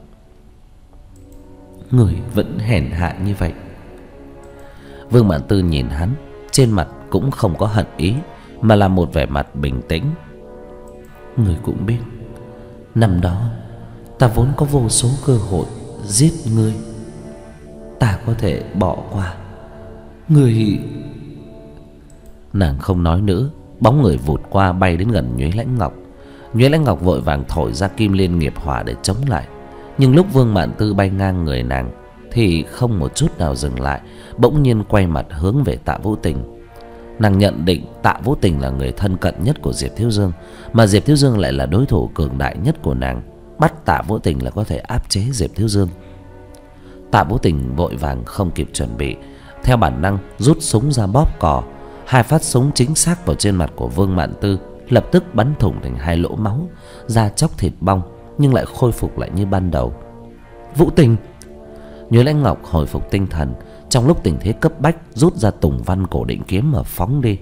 Người vẫn hèn hạ như vậy. Vương Mạn Tư nhìn hắn, trên mặt cũng không có hận ý, mà là một vẻ mặt bình tĩnh. Người cũng biết, năm đó ta vốn có vô số cơ hội giết ngươi, ta có thể bỏ qua. Người... Nàng không nói nữa, bóng người vụt qua, bay đến gần Nhuế Lãnh Ngọc. Nhuế Lãnh Ngọc vội vàng thổi ra kim liên nghiệp hỏa để chống lại. Nhưng lúc Vương Mạn Tư bay ngang người nàng thì không một chút nào dừng lại, bỗng nhiên quay mặt hướng về Tạ Vũ Tình. Nàng nhận định Tạ Vũ Tình là người thân cận nhất của Diệp Thiếu Dương, mà Diệp Thiếu Dương lại là đối thủ cường đại nhất của nàng. Bắt Tạ Vũ Tình là có thể áp chế Diệp Thiếu Dương. Tạ Vũ Tình vội vàng không kịp chuẩn bị, theo bản năng rút súng ra bóp cò. 2 phát súng chính xác vào trên mặt của Vương Mạn Tư, lập tức bắn thủng thành 2 lỗ máu, da chóc thịt bong, nhưng lại khôi phục lại như ban đầu. Vũ Tình! Nhuế Lãnh Ngọc hồi phục tinh thần, trong lúc tình thế cấp bách rút ra Tùng Văn Cổ Định Kiếm mà phóng đi.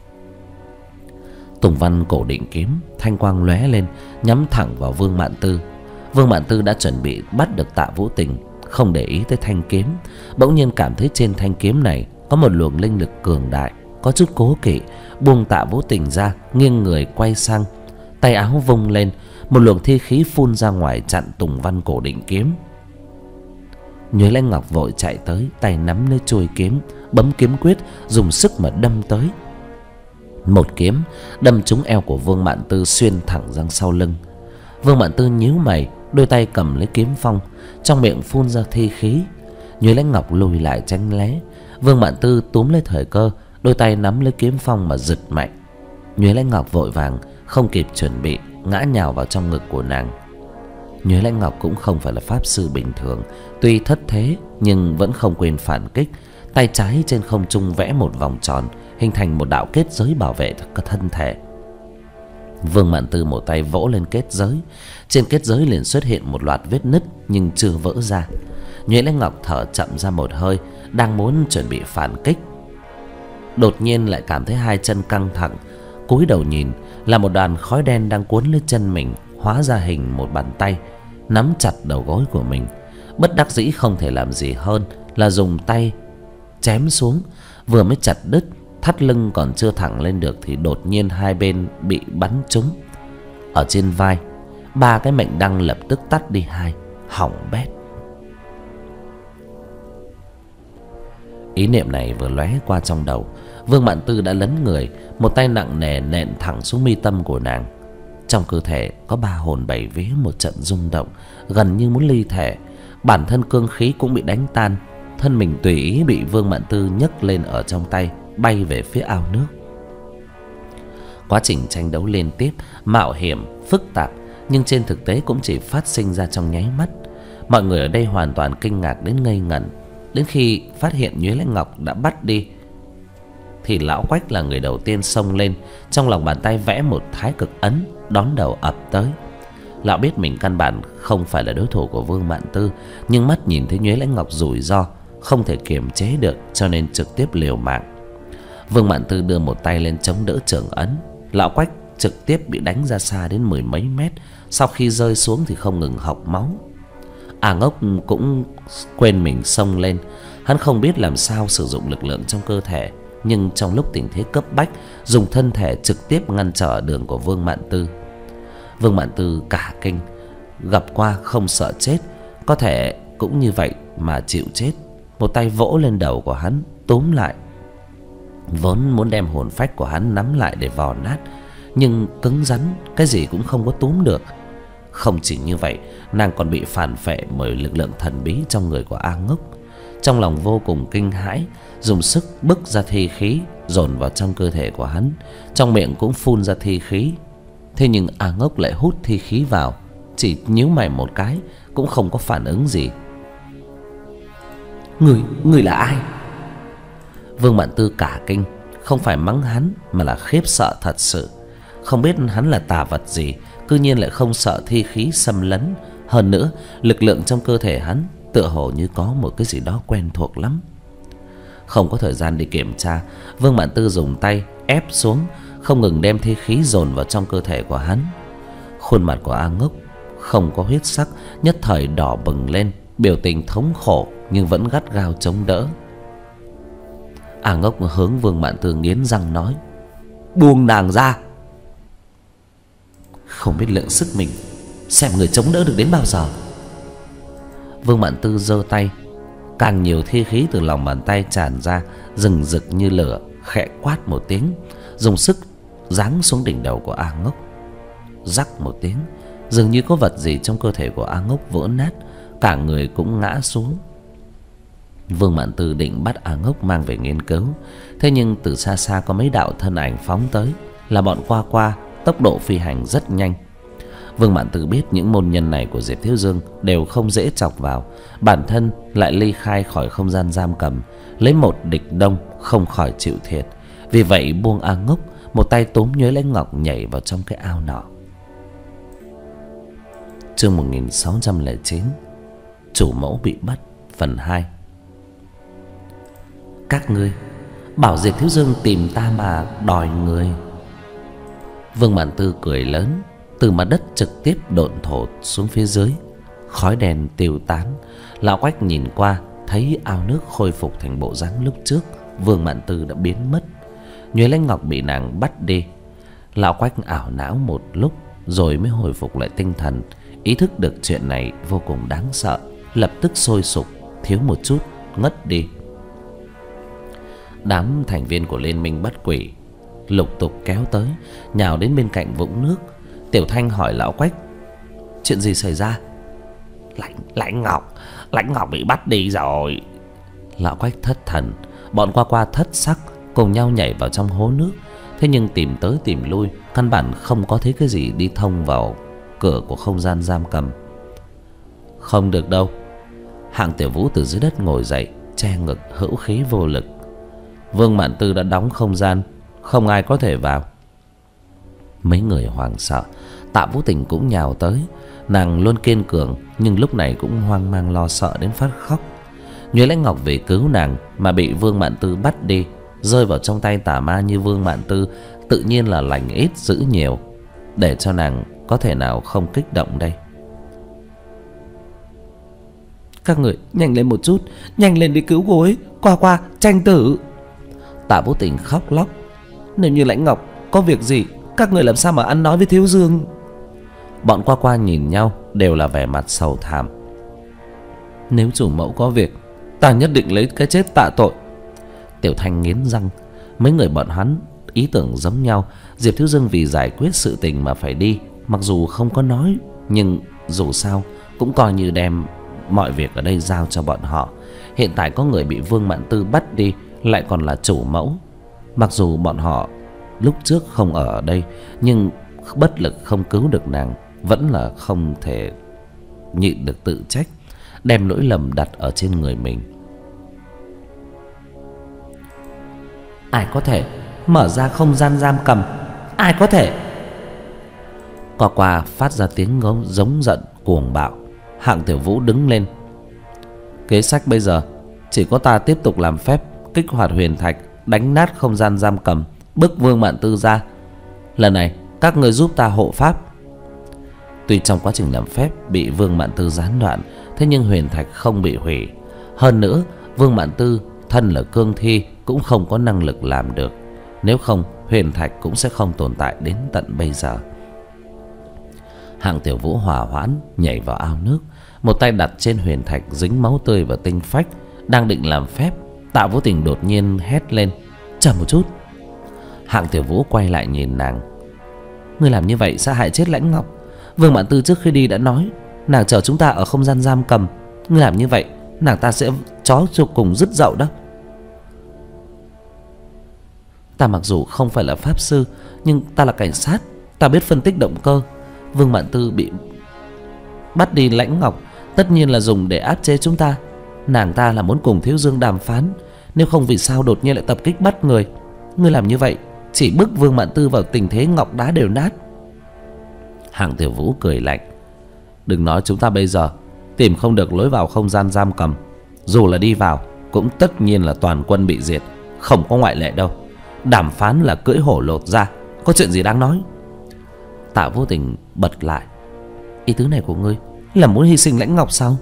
Tùng Văn Cổ Định Kiếm thanh quang lóe lên, nhắm thẳng vào Vương Mạn Tư. Vương Mạn Tư đã chuẩn bị bắt được Tạ Vũ Tình, không để ý tới thanh kiếm, bỗng nhiên cảm thấy trên thanh kiếm này có một luồng linh lực cường đại, có chút cố kỵ, buông Tạ Vũ Tình ra, nghiêng người quay sang, tay áo vung lên, một luồng thi khí phun ra ngoài chặn Tùng Văn Cổ Định Kiếm. Nhuế Lãnh Ngọc vội chạy tới, tay nắm lấy chuôi kiếm, bấm kiếm quyết, dùng sức mà đâm tới. Một kiếm đâm trúng eo của Vương Mạn Tư, xuyên thẳng ra sau lưng. Vương Mạn Tư nhíu mày, đôi tay cầm lấy kiếm phong, trong miệng phun ra thi khí. Nhuế Lãnh Ngọc lùi lại tránh né. Vương Mạn Tư túm lấy thời cơ, đôi tay nắm lấy kiếm phong mà giật mạnh. Nhuế Lãnh Ngọc vội vàng không kịp chuẩn bị, ngã nhào vào trong ngực của nàng. Nhuế Lãnh Ngọc cũng không phải là pháp sư bình thường, tuy thất thế nhưng vẫn không quên phản kích. Tay trái trên không trung vẽ một vòng tròn, hình thành một đạo kết giới bảo vệ thân thể. Vương Mạn Tư một tay vỗ lên kết giới, trên kết giới liền xuất hiện một loạt vết nứt nhưng chưa vỡ ra. Nhuế Lãnh Ngọc thở chậm ra một hơi, đang muốn chuẩn bị phản kích, đột nhiên lại cảm thấy 2 chân căng thẳng. Cúi đầu nhìn là một đoàn khói đen đang cuốn lấy chân mình, hóa ra hình một bàn tay nắm chặt đầu gối của mình. Bất đắc dĩ không thể làm gì hơn là dùng tay chém xuống. Vừa mới chặt đứt, thắt lưng còn chưa thẳng lên được thì đột nhiên 2 bên bị bắn trúng. Ở trên vai, 3 cái mệnh đăng lập tức tắt đi 2, hỏng bét. Ý niệm này vừa lóe qua trong đầu, Vương Mạn Tư đã lấn người, một tay nặng nề nện thẳng xuống mi tâm của nàng. Trong cơ thể có 3 hồn 7 vía một trận rung động, gần như muốn ly thể. Bản thân cương khí cũng bị đánh tan, thân mình tùy ý bị Vương Mạn Tư nhấc lên ở trong tay, bay về phía ao nước. Quá trình tranh đấu liên tiếp, mạo hiểm, phức tạp, nhưng trên thực tế cũng chỉ phát sinh ra trong nháy mắt. Mọi người ở đây hoàn toàn kinh ngạc đến ngây ngẩn. Đến khi phát hiện Nhuế Lãnh Ngọc đã bắt đi thì lão Quách là người đầu tiên xông lên, trong lòng bàn tay vẽ một thái cực ấn, đón đầu ập tới. Lão biết mình căn bản không phải là đối thủ của Vương Mạn Tư, nhưng mắt nhìn thấy Nhuế Lãnh Ngọc rủi ro, không thể kiềm chế được, cho nên trực tiếp liều mạng. Vương Mạn Tư đưa một tay lên chống đỡ chưởng ấn, lão Quách trực tiếp bị đánh ra xa đến 10 mấy mét. Sau khi rơi xuống thì không ngừng hộc máu. A Ngốc cũng quên mình xông lên. Hắn không biết làm sao sử dụng lực lượng trong cơ thể, nhưng trong lúc tình thế cấp bách, dùng thân thể trực tiếp ngăn trở đường của Vương Mạn Tư. Vương Mạn Tư cả kinh, gặp qua không sợ chết, có thể cũng như vậy mà chịu chết. Một tay vỗ lên đầu của hắn túm lại, vốn muốn đem hồn phách của hắn nắm lại để vò nát, nhưng cứng rắn, cái gì cũng không có túm được. Không chỉ như vậy, nàng còn bị phản phệ bởi lực lượng thần bí trong người của A Ngốc. Trong lòng vô cùng kinh hãi, dùng sức bức ra thi khí dồn vào trong cơ thể của hắn, trong miệng cũng phun ra thi khí. Thế nhưng A Ngốc lại hút thi khí vào, chỉ nhíu mày một cái cũng không có phản ứng gì. Người là ai? Vương Mạn Tư cả kinh, không phải mắng hắn mà là khiếp sợ thật sự. Không biết hắn là tà vật gì, cư nhiên lại không sợ thi khí xâm lấn. Hơn nữa, lực lượng trong cơ thể hắn tựa hồ như có một cái gì đó quen thuộc lắm. Không có thời gian đi kiểm tra, Vương Mạn Tư dùng tay ép xuống, không ngừng đem thi khí dồn vào trong cơ thể của hắn. Khuôn mặt của A Ngốc không có huyết sắc, nhất thời đỏ bừng lên, biểu tình thống khổ nhưng vẫn gắt gao chống đỡ. A Ngốc hướng Vương Mạn Tư nghiến răng nói: buông nàng ra. Không biết lượng sức mình, xem người chống đỡ được đến bao giờ. Vương Mạn Tư giơ tay, càng nhiều thi khí từ lòng bàn tay tràn ra, rừng rực như lửa, khẽ quát một tiếng, dùng sức giáng xuống đỉnh đầu của A Ngốc. Rắc một tiếng, dường như có vật gì trong cơ thể của A Ngốc vỡ nát, cả người cũng ngã xuống. Vương Mạn Tư định bắt A Ngốc mang về nghiên cứu, thế nhưng từ xa xa có mấy đạo thân ảnh phóng tới, là bọn Qua Qua, tốc độ phi hành rất nhanh. Vương Mạn Tư biết những môn nhân này của Diệp Thiếu Dương đều không dễ chọc vào, bản thân lại ly khai khỏi không gian giam cầm, lấy một địch đông, không khỏi chịu thiệt. Vì vậy buông A Ngốc, một tay túm Nhuế Lãnh Ngọc nhảy vào trong cái ao nọ. Chương 1609, chủ mẫu bị bắt, phần 2. Các ngươi bảo Diệp Thiếu Dương tìm ta mà đòi người. Vương Mạn Tư cười lớn, từ mặt đất trực tiếp độn thổ xuống phía dưới, khói đèn tiêu tán. Lão Quách nhìn qua, thấy ao nước khôi phục thành bộ dáng lúc trước, Vương Mạn Tư đã biến mất. Nhuế Lãnh Ngọc bị nàng bắt đi. Lão Quách ảo não một lúc rồi mới hồi phục lại tinh thần, ý thức được chuyện này vô cùng đáng sợ, lập tức sôi sục, thiếu một chút ngất đi. Đám thành viên của liên minh bắt quỷ lục tục kéo tới, nhào đến bên cạnh vũng nước. Tiểu Thanh hỏi Lão Quách: chuyện gì xảy ra? Lãnh Ngọc bị bắt đi rồi. Lão Quách thất thần. Bọn Qua Qua thất sắc, cùng nhau nhảy vào trong hố nước. Thế nhưng tìm tới tìm lui, căn bản không có thấy cái gì đi thông vào cửa của không gian giam cầm. Không được đâu. Hạng Tiểu Vũ từ dưới đất ngồi dậy, che ngực hữu khí vô lực. Vương Mạn Tư đã đóng không gian, không ai có thể vào. Mấy người hoảng sợ. Tạ Vũ Tình cũng nhào tới. Nàng luôn kiên cường, nhưng lúc này cũng hoang mang lo sợ đến phát khóc. Nhuế Lãnh Ngọc vì cứu nàng mà bị Vương Mạn Tư bắt đi, rơi vào trong tay tà ma như Vương Mạn Tư, tự nhiên là lành ít dữ nhiều. Để cho nàng có thể nào không kích động đây? Các người nhanh lên một chút, nhanh lên đi cứu cô ấy, Qua Qua tranh tử. Tạ Vũ Tình khóc lóc: nếu như Lãnh Ngọc có việc gì, các người làm sao mà ăn nói với Thiếu Dương? Bọn Qua Qua nhìn nhau đều là vẻ mặt sầu thảm. Nếu chủ mẫu có việc, ta nhất định lấy cái chết tạ tội. Tiểu Thanh nghiến răng. Mấy người bọn hắn ý tưởng giống nhau. Diệp Thiếu Dương vì giải quyết sự tình mà phải đi, mặc dù không có nói, nhưng dù sao cũng coi như đem mọi việc ở đây giao cho bọn họ. Hiện tại có người bị Vương Mạn Tư bắt đi, lại còn là chủ mẫu. Mặc dù bọn họ lúc trước không ở đây, nhưng bất lực không cứu được nàng, vẫn là không thể nhịn được tự trách, đem lỗi lầm đặt ở trên người mình. Ai có thể mở ra không gian giam cầm? Ai có thể? Qua Qua phát ra tiếng giống giận cuồng bạo. Hạng Tiểu Vũ đứng lên: kế sách bây giờ chỉ có ta tiếp tục làm phép kích hoạt huyền thạch, đánh nát không gian giam cầm, bức Vương Mạn Tư ra. Lần này các người giúp ta hộ pháp. Tuy trong quá trình làm phép bị Vương Mạn Tư gián đoạn, thế nhưng huyền thạch không bị hủy. Hơn nữa Vương Mạn Tư thân là cương thi, cũng không có năng lực làm được. Nếu không, huyền thạch cũng sẽ không tồn tại đến tận bây giờ. Hạng Tiểu Vũ hỏa hoãn nhảy vào ao nước, Một tay đặt trên huyền thạch dính máu tươi và tinh phách, đang định làm phép, Tạ Vô Tình đột nhiên hét lên: chờ một chút. Hạng Tiểu Vũ quay lại nhìn nàng: ngươi làm như vậy sẽ hại chết Lãnh Ngọc. Vương Mạn Tư trước khi đi đã nói nàng chờ chúng ta ở không gian giam cầm. Ngươi làm như vậy nàng ta sẽ chó cho cùng dứt dậu đó. Ta mặc dù không phải là pháp sư, nhưng ta là cảnh sát, ta biết phân tích động cơ. Vương Mạn Tư bị bắt đi Lãnh Ngọc tất nhiên là dùng để áp chế chúng ta. Nàng ta là muốn cùng Thiếu Dương đàm phán, nếu không vì sao đột nhiên lại tập kích bắt người. Ngươi làm như vậy chỉ bức Vương Mạn Tư vào tình thế ngọc đá đều nát. Hạng Tiểu Vũ cười lạnh: đừng nói chúng ta bây giờ tìm không được lối vào không gian giam cầm, dù là đi vào cũng tất nhiên là toàn quân bị diệt, không có ngoại lệ đâu. Đàm phán là cưỡi hổ lột da, có chuyện gì đáng nói. Tạ Vô Tình bật lại: ý tứ này của ngươi là muốn hy sinh Lãnh Ngọc sao?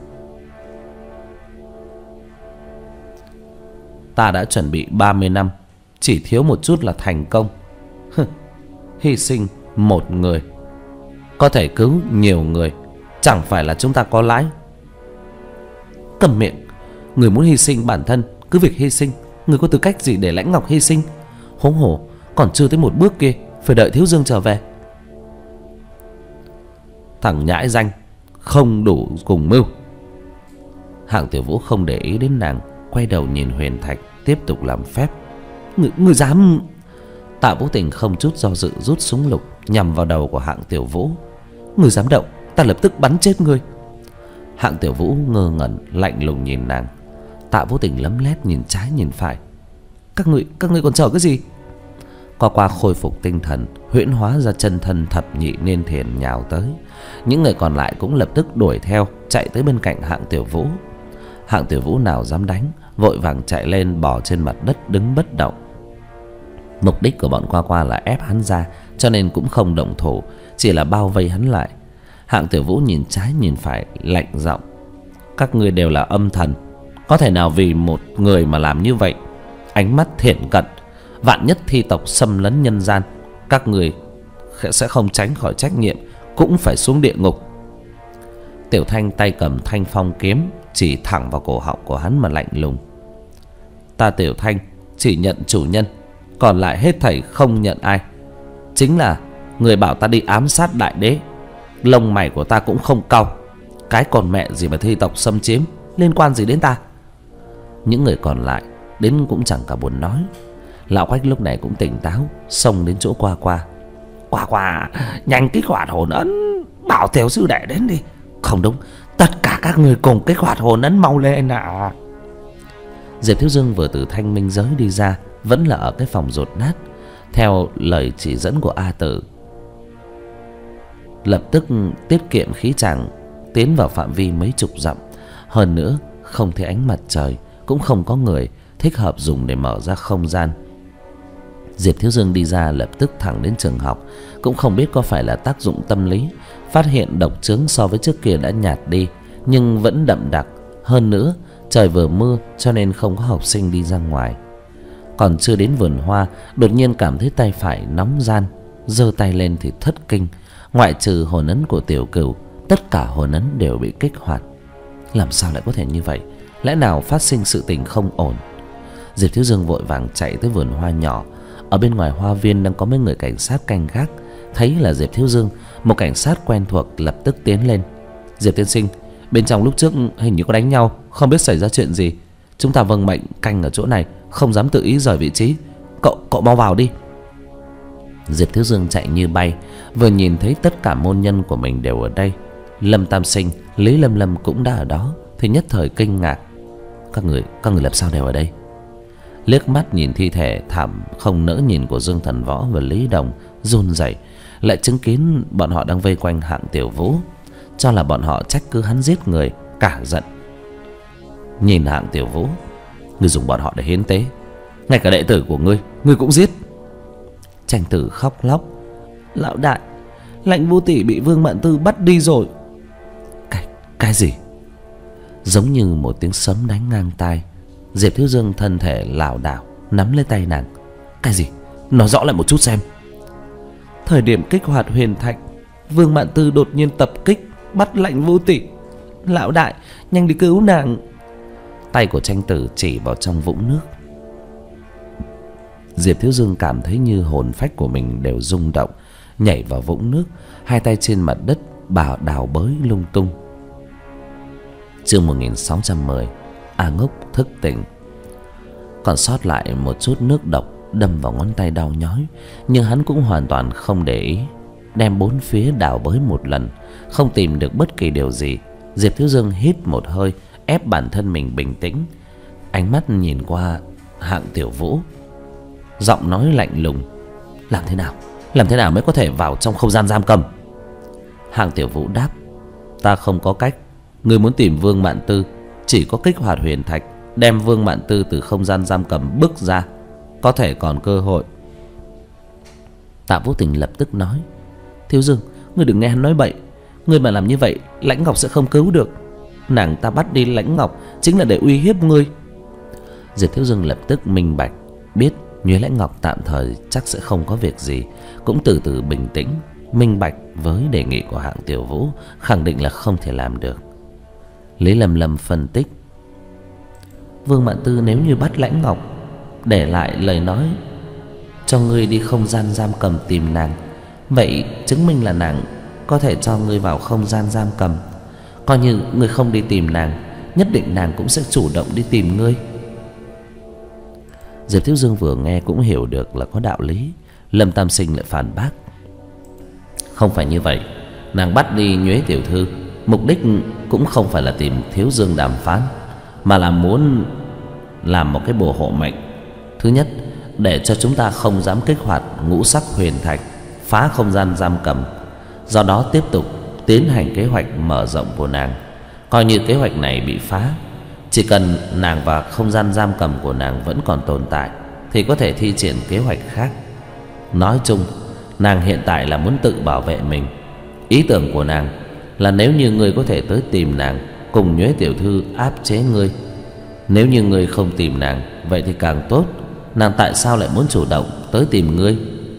Ta đã chuẩn bị 30 năm, chỉ thiếu một chút là thành công. Hy sinh một người có thể cứu nhiều người, chẳng phải là chúng ta có lãi. Cầm miệng. Người muốn hy sinh bản thân cứ việc hy sinh. Người có tư cách gì để Lãnh Ngọc hy sinh? Huống hồ còn chưa tới một bước kia, phải đợi Thiếu Dương trở về. Thằng nhãi danh, không đủ cùng mưu. Hạng Tiểu Vũ không để ý đến nàng, quay đầu nhìn huyền thạch, tiếp tục làm phép. Người dám... Tạ Vô Tình không chút do dự rút súng lục nhằm vào đầu của Hạng Tiểu Vũ. Người dám động, ta lập tức bắn chết ngươi. Hạng Tiểu Vũ ngơ ngẩn lạnh lùng nhìn nàng. Tạ Vô Tình lấm lét nhìn trái nhìn phải. Các ngươi còn chờ cái gì? Qua khôi phục tinh thần, huyễn hóa ra chân thân thập nhị niên thiền nhào tới. Những người còn lại cũng lập tức đuổi theo, chạy tới bên cạnh Hạng Tiểu Vũ. Hạng Tiểu Vũ nào dám đánh, vội vàng chạy lên bò trên mặt đất đứng bất động. Mục đích của bọn Qua là ép hắn ra, cho nên cũng không động thủ, chỉ là bao vây hắn lại. Hạng Tiểu Vũ nhìn trái nhìn phải lạnh giọng: các ngươi đều là âm thần, có thể nào vì một người mà làm như vậy? Ánh mắt thiện cận, vạn nhất thi tộc xâm lấn nhân gian, các người sẽ không tránh khỏi trách nhiệm, cũng phải xuống địa ngục. Tiểu Thanh tay cầm thanh phong kiếm chỉ thẳng vào cổ họng của hắn mà lạnh lùng: ta Tiểu Thanh chỉ nhận chủ nhân, còn lại hết thảy không nhận ai. Chính là người bảo ta đi ám sát đại đế, lông mày của ta cũng không cau. Cái còn mẹ gì mà thi tộc xâm chiếm, liên quan gì đến ta? Những người còn lại đến cũng chẳng cả buồn nói. Lão Quách lúc này cũng tỉnh táo, xông đến chỗ Qua. Nhanh kích hoạt hồn ấn, bảo Tiểu sư đệ đến đi. Không đúng, tất cả các người cùng kích hoạt hồn ấn mau lên ạ. Diệp Thiếu Dương vừa từ thanh minh giới đi ra, vẫn là ở cái phòng dột nát. Theo lời chỉ dẫn của A Tử, lập tức tiết kiệm khí chàng, tiến vào phạm vi mấy chục dặm. Hơn nữa không thấy ánh mặt trời, cũng không có người, thích hợp dùng để mở ra không gian. Diệp Thiếu Dương đi ra lập tức thẳng đến trường học. Cũng không biết có phải là tác dụng tâm lý, phát hiện độc chứng so với trước kia đã nhạt đi, nhưng vẫn đậm đặc. Hơn nữa trời vừa mưa cho nên không có học sinh đi ra ngoài. Còn chưa đến vườn hoa, đột nhiên cảm thấy tay phải nóng ran, giơ tay lên thì thất kinh. Ngoại trừ hồn ấn của Tiểu Cửu, tất cả hồn ấn đều bị kích hoạt. Làm sao lại có thể như vậy? Lẽ nào phát sinh sự tình không ổn? Diệp Thiếu Dương vội vàng chạy tới vườn hoa nhỏ. Ở bên ngoài hoa viên đang có mấy người cảnh sát canh gác. Thấy là Diệp Thiếu Dương, một cảnh sát quen thuộc lập tức tiến lên: Diệp tiên sinh, bên trong lúc trước hình như có đánh nhau, không biết xảy ra chuyện gì. Chúng ta vâng mệnh canh ở chỗ này, không dám tự ý rời vị trí. Cậu mau vào đi. Diệp Thiếu Dương chạy như bay, vừa nhìn thấy tất cả môn nhân của mình đều ở đây. Lâm Tam Sinh, Lý Lâm Lâm cũng đã ở đó, thì nhất thời kinh ngạc: các người làm sao đều ở đây? Liếc mắt nhìn thi thể thảm không nỡ nhìn của Dương Thần Võ và Lý Đồng, run rẩy, lại chứng kiến bọn họ đang vây quanh Hạng Tiểu Vũ, cho là bọn họ trách cứ hắn giết người, cả giận. Nhìn Hạng Tiểu Vũ: ngươi dùng bọn họ để hiến tế, ngay cả đệ tử của ngươi cũng giết. Tranh Tử khóc lóc: lão đại, Lạnh Vô Tỷ bị Vương Mạn Tư bắt đi rồi. Cái gì? Giống như một tiếng sấm đánh ngang tai. Diệp Thiếu Dương thân thể lảo đảo nắm lấy tay nàng: cái gì? Nói rõ lại một chút xem. Thời điểm kích hoạt huyền thạch, Vương Mạn Tư đột nhiên tập kích bắt Lạnh Vô Tỷ. Lão đại, nhanh đi cứu nàng. Tay của Tranh Tử chỉ vào trong vũng nước. Diệp Thiếu Dương cảm thấy như hồn phách của mình đều rung động, nhảy vào vũng nước, hai tay trên mặt đất đào bới lung tung. Chương 1610. A Ngốc thức tỉnh. Còn sót lại một chút nước độc đâm vào ngón tay đau nhói, nhưng hắn cũng hoàn toàn không để ý, đem bốn phía đào bới một lần, không tìm được bất kỳ điều gì. Diệp Thiếu Dương hít một hơi, ép bản thân mình bình tĩnh, ánh mắt nhìn qua Hạng Tiểu Vũ, giọng nói lạnh lùng: làm thế nào mới có thể vào trong không gian giam cầm? Hạng Tiểu Vũ đáp: ta không có cách. Ngươi muốn tìm Vương Mạn Tư, chỉ có kích hoạt huyền thạch, đem Vương Mạn Tư từ không gian giam cầm bước ra, có thể còn cơ hội. Tạ Vũ Tình lập tức nói: Thiếu Dương, ngươi đừng nghe hắn nói bậy. Ngươi mà làm như vậy, Lãnh Ngọc sẽ không cứu được. Nàng ta bắt đi Lãnh Ngọc chính là để uy hiếp ngươi. Diệp Thiếu Dương lập tức minh bạch, biết Nhuế Lãnh Ngọc tạm thời chắc sẽ không có việc gì, cũng từ từ bình tĩnh, minh bạch với đề nghị của Hạng Tiểu Vũ, khẳng định là không thể làm được. Lý Lâm Lâm phân tích: Vương Mạn Tư nếu như bắt Lãnh Ngọc, để lại lời nói cho ngươi đi không gian giam cầm tìm nàng, vậy chứng minh là nàng có thể cho ngươi vào không gian giam cầm. Coi như ngươi không đi tìm nàng, nhất định nàng cũng sẽ chủ động đi tìm ngươi. Diệp Thiếu Dương vừa nghe cũng hiểu được là có đạo lý. Lâm Tam Sinh lại phản bác: không phải như vậy. Nàng bắt đi Nhuế tiểu thư, mục đích cũng không phải là tìm Thiếu Dương đàm phán, mà là muốn làm một cái bùa hộ mệnh. Thứ nhất, để cho chúng ta không dám kích hoạt ngũ sắc huyền thạch, phá không gian giam cầm, do đó tiếp tục tiến hành kế hoạch mở rộng của nàng. Coi như kế hoạch này bị phá, chỉ cần nàng và không gian giam cầm của nàng vẫn còn tồn tại, thì có thể thi triển kế hoạch khác. Nói chung, nàng hiện tại là muốn tự bảo vệ mình. Ý tưởng của nàng là nếu như ngươi có thể tới tìm nàng, cùng Nhuế tiểu thư áp chế ngươi. Nếu như ngươi không tìm nàng, vậy thì càng tốt. Nàng tại sao lại muốn chủ động tới tìm ngươi?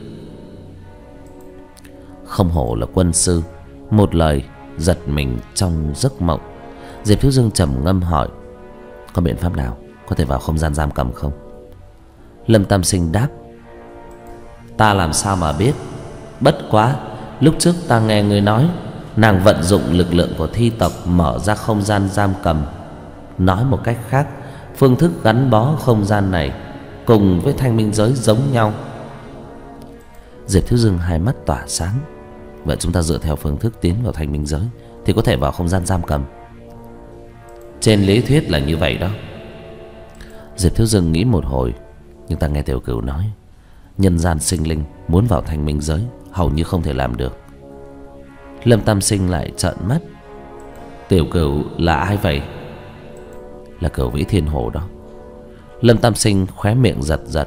Không hổ là quân sư, một lời giật mình trong giấc mộng. Diệp Thiếu Dương trầm ngâm hỏi: có biện pháp nào có thể vào không gian giam cầm không? Lâm Tam Sinh đáp: ta làm sao mà biết. Bất quá lúc trước ta nghe người nói nàng vận dụng lực lượng của thi tộc mở ra không gian giam cầm. Nói một cách khác, phương thức gắn bó không gian này cùng với thanh minh giới giống nhau. Diệp Thiếu Dương hai mắt tỏa sáng: vậy chúng ta dựa theo phương thức tiến vào thanh minh giới thì có thể vào không gian giam cầm. Trên lý thuyết là như vậy đó. Diệp Thiếu Dương nghĩ một hồi, nhưng ta nghe Tiểu Cửu nói nhân gian sinh linh muốn vào thanh minh giới hầu như không thể làm được. Lâm Tam Sinh lại trợn mắt: Tiểu Cửu là ai vậy? Là Cửu Vĩ Thiên Hồ đó. Lâm Tam Sinh khóe miệng giật giật: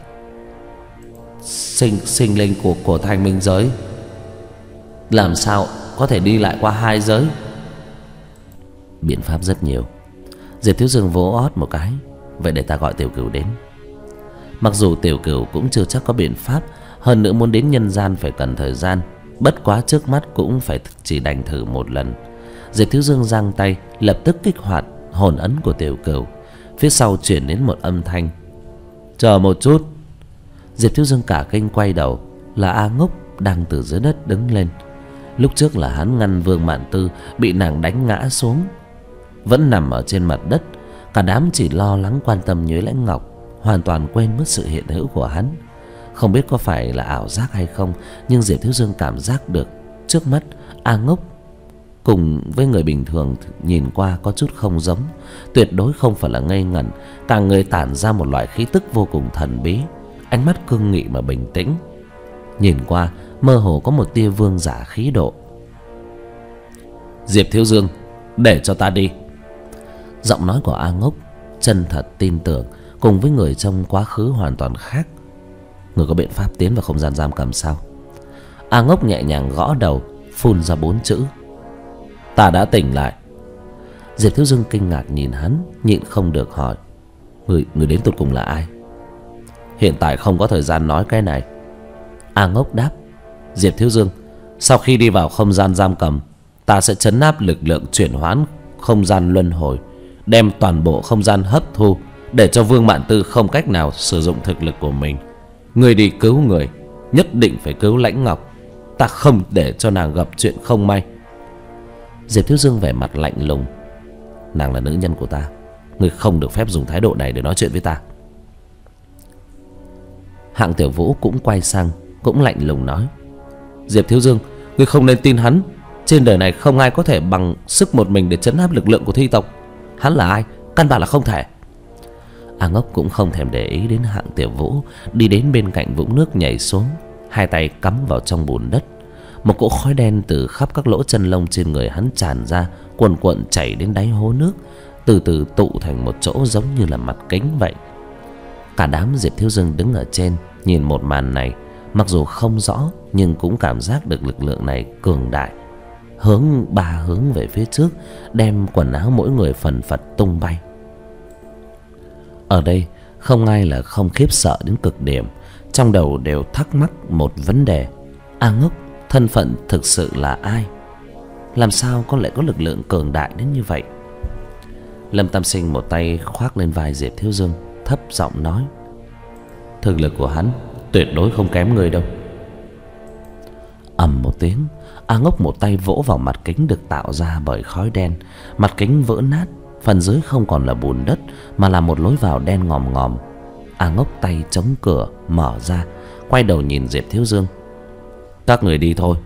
sinh linh của thanh minh giới làm sao có thể đi lại qua hai giới? Biện pháp rất nhiều. Diệp Thiếu Dương vỗ ót một cái: vậy để ta gọi Tiểu Cửu đến. Mặc dù Tiểu Cửu cũng chưa chắc có biện pháp, hơn nữa muốn đến nhân gian phải cần thời gian, bất quá trước mắt cũng phải chỉ đành thử một lần. Diệp Thiếu Dương giang tay lập tức kích hoạt hồn ấn của Tiểu Cửu. Phía sau truyền đến một âm thanh: chờ một chút. Diệp Thiếu Dương cả kinh quay đầu, là A Ngốc đang từ dưới đất đứng lên. Lúc trước là hắn ngăn Vương Mạn Tư bị nàng đánh ngã xuống, vẫn nằm ở trên mặt đất. Cả đám chỉ lo lắng quan tâm Nhuế Lãnh Ngọc, hoàn toàn quên mất sự hiện hữu của hắn. Không biết có phải là ảo giác hay không, nhưng Diệp Thiếu Dương cảm giác được trước mắt A Ngốc cùng với người bình thường nhìn qua có chút không giống, tuyệt đối không phải là ngây ngẩn, cả người tản ra một loại khí tức vô cùng thần bí, ánh mắt cương nghị mà bình tĩnh, nhìn qua mơ hồ có một tia vương giả khí độ. Diệp Thiếu Dương, để cho ta đi. Giọng nói của A Ngốc chân thật tin tưởng, cùng với người trong quá khứ hoàn toàn khác. Người có biện pháp tiến vào không gian giam cầm sao? A Ngốc nhẹ nhàng gõ đầu, phun ra 4 chữ: ta đã tỉnh lại. Diệp Thiếu Dương kinh ngạc nhìn hắn, nhịn không được hỏi: người đến tột cùng là ai? Hiện tại không có thời gian nói cái này. A Ngốc đáp: Diệp Thiếu Dương, sau khi đi vào không gian giam cầm, ta sẽ trấn áp lực lượng chuyển hoán không gian luân hồi, đem toàn bộ không gian hấp thu, để cho Vương Mạn Tư không cách nào sử dụng thực lực của mình. Người đi cứu người, nhất định phải cứu Lãnh Ngọc. Ta không để cho nàng gặp chuyện không may. Diệp Thiếu Dương vẻ mặt lạnh lùng. Nàng là nữ nhân của ta, ngươi không được phép dùng thái độ này để nói chuyện với ta. Hạng Tiểu Vũ cũng quay sang, cũng lạnh lùng nói: Diệp Thiếu Dương, ngươi không nên tin hắn. Trên đời này không ai có thể bằng sức một mình để trấn áp lực lượng của thi tộc. Hắn là ai? Căn bản là không thể. A Ngốc cũng không thèm để ý đến Hạng Tiểu Vũ, đi đến bên cạnh vũng nước nhảy xuống, hai tay cắm vào trong bùn đất. Một cỗ khói đen từ khắp các lỗ chân lông trên người hắn tràn ra, cuồn cuộn chảy đến đáy hố nước, từ từ tụ thành một chỗ giống như là mặt kính vậy. Cả đám Diệp Thiếu Dương đứng ở trên nhìn một màn này, mặc dù không rõ nhưng cũng cảm giác được lực lượng này cường đại. Ba hướng về phía trước, đem quần áo mỗi người phần phật tung bay. Ở đây không ai là không khiếp sợ đến cực điểm, trong đầu đều thắc mắc một vấn đề: A Ngốc thân phận thực sự là ai? Làm sao con lại có lực lượng cường đại đến như vậy? Lâm Tam Sinh một tay khoác lên vai Diệp Thiếu Dương, thấp giọng nói: thực lực của hắn tuyệt đối không kém người đâu. Ầm một tiếng, A Ngốc một tay vỗ vào mặt kính được tạo ra bởi khói đen. Mặt kính vỡ nát, phần dưới không còn là bùn đất mà là một lối vào đen ngòm ngòm. A Ngốc tay chống cửa mở ra, quay đầu nhìn Diệp Thiếu Dương: các người đi thôi.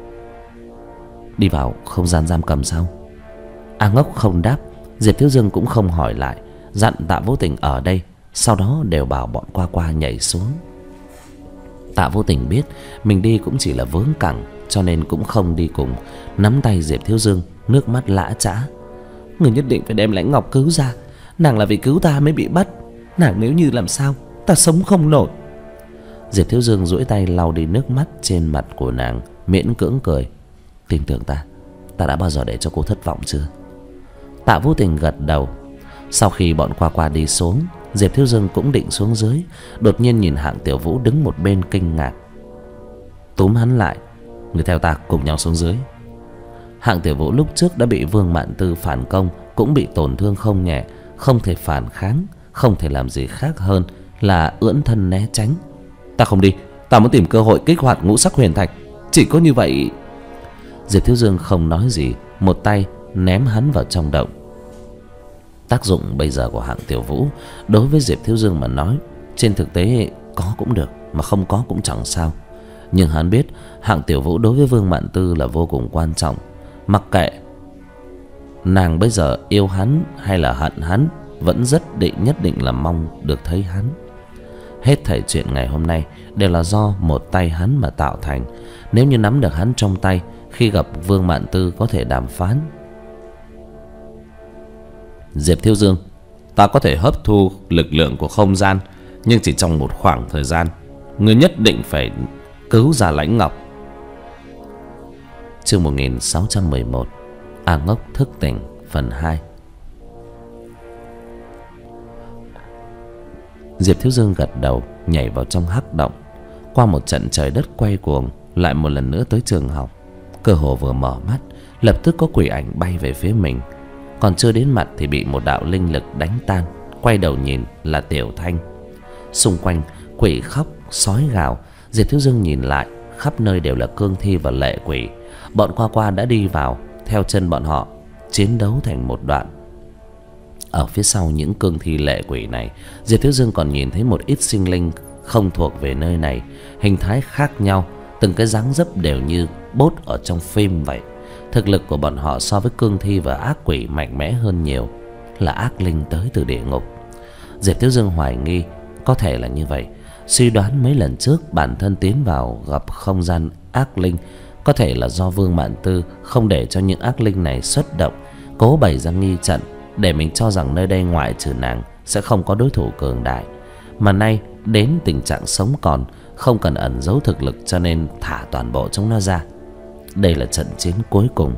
Đi vào không gian giam cầm sao? A Ngốc không đáp, Diệp Thiếu Dương cũng không hỏi lại, dặn Tạ Vô Tình ở đây, sau đó đều bảo bọn Qua Qua nhảy xuống. Tạ Vô Tình biết mình đi cũng chỉ là vướng cẳng, cho nên cũng không đi cùng, nắm tay Diệp Thiếu Dương, nước mắt lã chã: người nhất định phải đem Lãnh Ngọc cứu ra. Nàng là vì cứu ta mới bị bắt, nàng nếu như làm sao, ta sống không nổi. Diệp Thiếu Dương duỗi tay lau đi nước mắt trên mặt của nàng, miễn cưỡng cười: tin tưởng ta, ta đã bao giờ để cho cô thất vọng chưa? Tạ Vô Tình gật đầu. Sau khi bọn Qua Qua đi xuống, Diệp Thiếu Dương cũng định xuống dưới, đột nhiên nhìn Hạng Tiểu Vũ đứng một bên kinh ngạc, túm hắn lại: người theo ta cùng nhau xuống dưới. Hạng Tiểu Vũ lúc trước đã bị Vương Mạn Tư phản công, cũng bị tổn thương không nhẹ, không thể phản kháng, không thể làm gì khác hơn là ưỡn thân né tránh. Ta không đi, ta muốn tìm cơ hội kích hoạt ngũ sắc huyền thạch, chỉ có như vậy. Diệp Thiếu Dương không nói gì, một tay ném hắn vào trong động. Tác dụng bây giờ của Hạng Tiểu Vũ đối với Diệp Thiếu Dương mà nói, trên thực tế có cũng được, mà không có cũng chẳng sao. Nhưng hắn biết Hạng Tiểu Vũ đối với Vương Mạn Tư là vô cùng quan trọng. Mặc kệ nàng bây giờ yêu hắn hay là hận hắn, vẫn nhất định là mong được thấy hắn. Hết thảy chuyện ngày hôm nay đều là do một tay hắn mà tạo thành. Nếu như nắm được hắn trong tay, khi gặp Vương Mạn Tư có thể đàm phán. Diệp Thiếu Dương, ta có thể hấp thu lực lượng của không gian, nhưng chỉ trong một khoảng thời gian. Ngươi nhất định phải cứu ra Lãnh Ngọc. Chương 1611 A Ngốc thức tỉnh phần 2. Diệp Thiếu Dương gật đầu, nhảy vào trong hắc động. Qua một trận trời đất quay cuồng, lại một lần nữa tới trường học. Cơ hồ vừa mở mắt, lập tức có quỷ ảnh bay về phía mình. Còn chưa đến mặt thì bị một đạo linh lực đánh tan. Quay đầu nhìn là Tiểu Thanh. Xung quanh quỷ khóc, sói gào. Diệp Thiếu Dương nhìn lại, khắp nơi đều là cương thi và lệ quỷ. Bọn Qua Qua đã đi vào, theo chân bọn họ chiến đấu thành một đoạn. Ở phía sau những cương thi lệ quỷ này, Diệp Thiếu Dương còn nhìn thấy một ít sinh linh không thuộc về nơi này, hình thái khác nhau, từng cái dáng dấp đều như bốt ở trong phim vậy. Thực lực của bọn họ so với cương thi và ác quỷ mạnh mẽ hơn nhiều, là ác linh tới từ địa ngục. Diệp Thiếu Dương hoài nghi có thể là như vậy, suy đoán mấy lần trước bản thân tiến vào gặp không gian ác linh, có thể là do Vương Mạn Tư không để cho những ác linh này xuất động, cố bày ra nghi trận để mình cho rằng nơi đây ngoại trừ nàng sẽ không có đối thủ cường đại. Mà nay đến tình trạng sống còn, không cần ẩn giấu thực lực, cho nên thả toàn bộ chúng nó ra. Đây là trận chiến cuối cùng.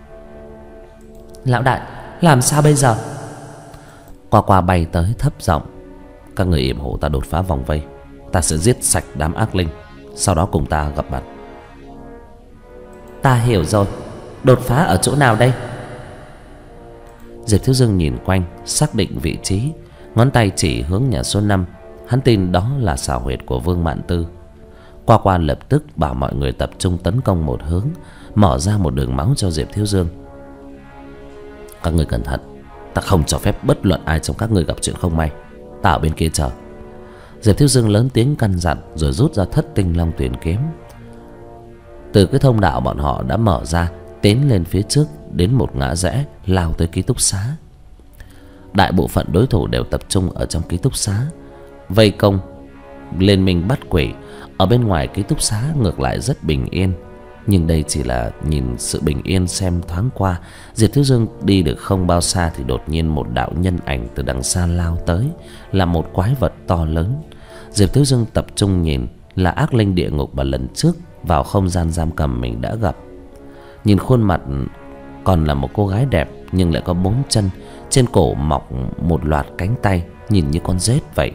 Lão đại, làm sao bây giờ? Qua Qua bay tới thấp giọng: các người yểm hộ ta đột phá vòng vây, ta sẽ giết sạch đám ác linh, sau đó cùng ta gặp mặt. Ta hiểu rồi, đột phá ở chỗ nào đây? Diệp Thiếu Dương nhìn quanh, xác định vị trí, ngón tay chỉ hướng nhà số 5. Hắn tin đó là xào huyệt của Vương Mạn Tư. Qua Qua lập tức bảo mọi người tập trung tấn công một hướng, mở ra một đường máu cho Diệp Thiếu Dương. Các người cẩn thận, ta không cho phép bất luận ai trong các người gặp chuyện không may. Ta ở bên kia chờ. Diệp Thiếu Dương lớn tiếng căn dặn, rồi rút ra Thất Tinh Long Tuyển kiếm. Từ cái thông đạo bọn họ đã mở ra, tiến lên phía trước đến một ngã rẽ, lao tới ký túc xá. Đại bộ phận đối thủ đều tập trung ở trong ký túc xá, vây công liên minh bắt quỷ. Ở bên ngoài ký túc xá ngược lại rất bình yên, nhưng đây chỉ là nhìn sự bình yên xem thoáng qua. Diệp Thiếu Dương đi được không bao xa thì đột nhiên một đạo nhân ảnh từ đằng xa lao tới, là một quái vật to lớn. Diệp Thiếu Dương tập trung nhìn, là ác linh địa ngục mà lần trước vào không gian giam cầm mình đã gặp. Nhìn khuôn mặt còn là một cô gái đẹp, nhưng lại có 4 chân, trên cổ mọc một loạt cánh tay, nhìn như con rết vậy.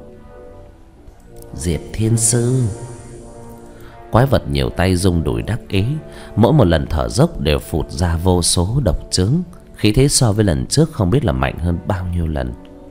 Diệp Thiên Sư. Quái vật nhiều tay rung đùi đắc ý, mỗi một lần thở dốc đều phụt ra vô số độc chướng, khí thế so với lần trước không biết là mạnh hơn bao nhiêu lần.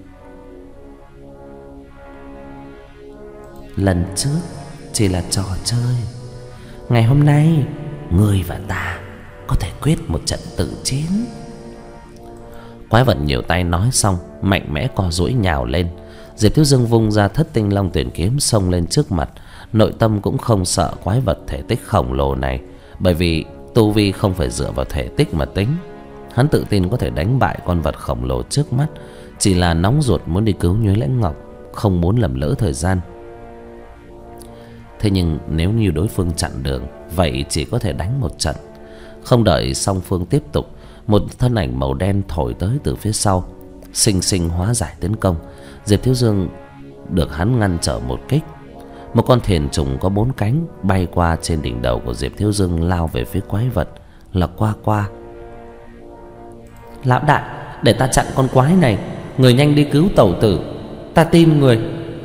Lần trước chỉ là trò chơi, ngày hôm nay ngươi và ta có thể quyết một trận tự chiến. Quái vật nhiều tay nói xong, mạnh mẽ co duỗi nhào lên. Diệp Thiếu Dương vung ra Thất Tinh Long Tuyển kiếm xông lên trước mặt. Nội tâm cũng không sợ quái vật thể tích khổng lồ này, bởi vì tu vi không phải dựa vào thể tích mà tính. Hắn tự tin có thể đánh bại con vật khổng lồ trước mắt, chỉ là nóng ruột muốn đi cứu Nhuế Lãnh Ngọc, không muốn lầm lỡ thời gian. Thế nhưng nếu như đối phương chặn đường, vậy chỉ có thể đánh một trận. Không đợi song phương tiếp tục, một thân ảnh màu đen thổi tới từ phía sau, xinh xinh hóa giải tấn công. Diệp Thiếu Dương được hắn ngăn trở một kích. Một con thiền trùng có 4 cánh bay qua trên đỉnh đầu của Diệp Thiếu Dương, lao về phía quái vật là Qua Qua. Lão đại, để ta chặn con quái này, người nhanh đi cứu tẩu tử, ta tin người.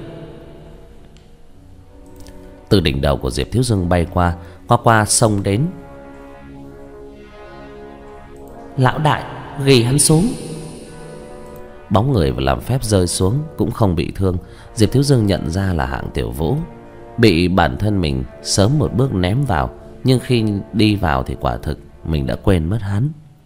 Từ đỉnh đầu của Diệp Thiếu Dương bay qua, Qua Qua xông đến. Lão đại, ghi hắn xuống. Bóng người và làm phép rơi xuống cũng không bị thương. Diệp Thiếu Dương nhận ra là Hạng Tiểu Vũ, bị bản thân mình sớm một bước ném vào, nhưng khi đi vào thì quả thực mình đã quên mất hắn.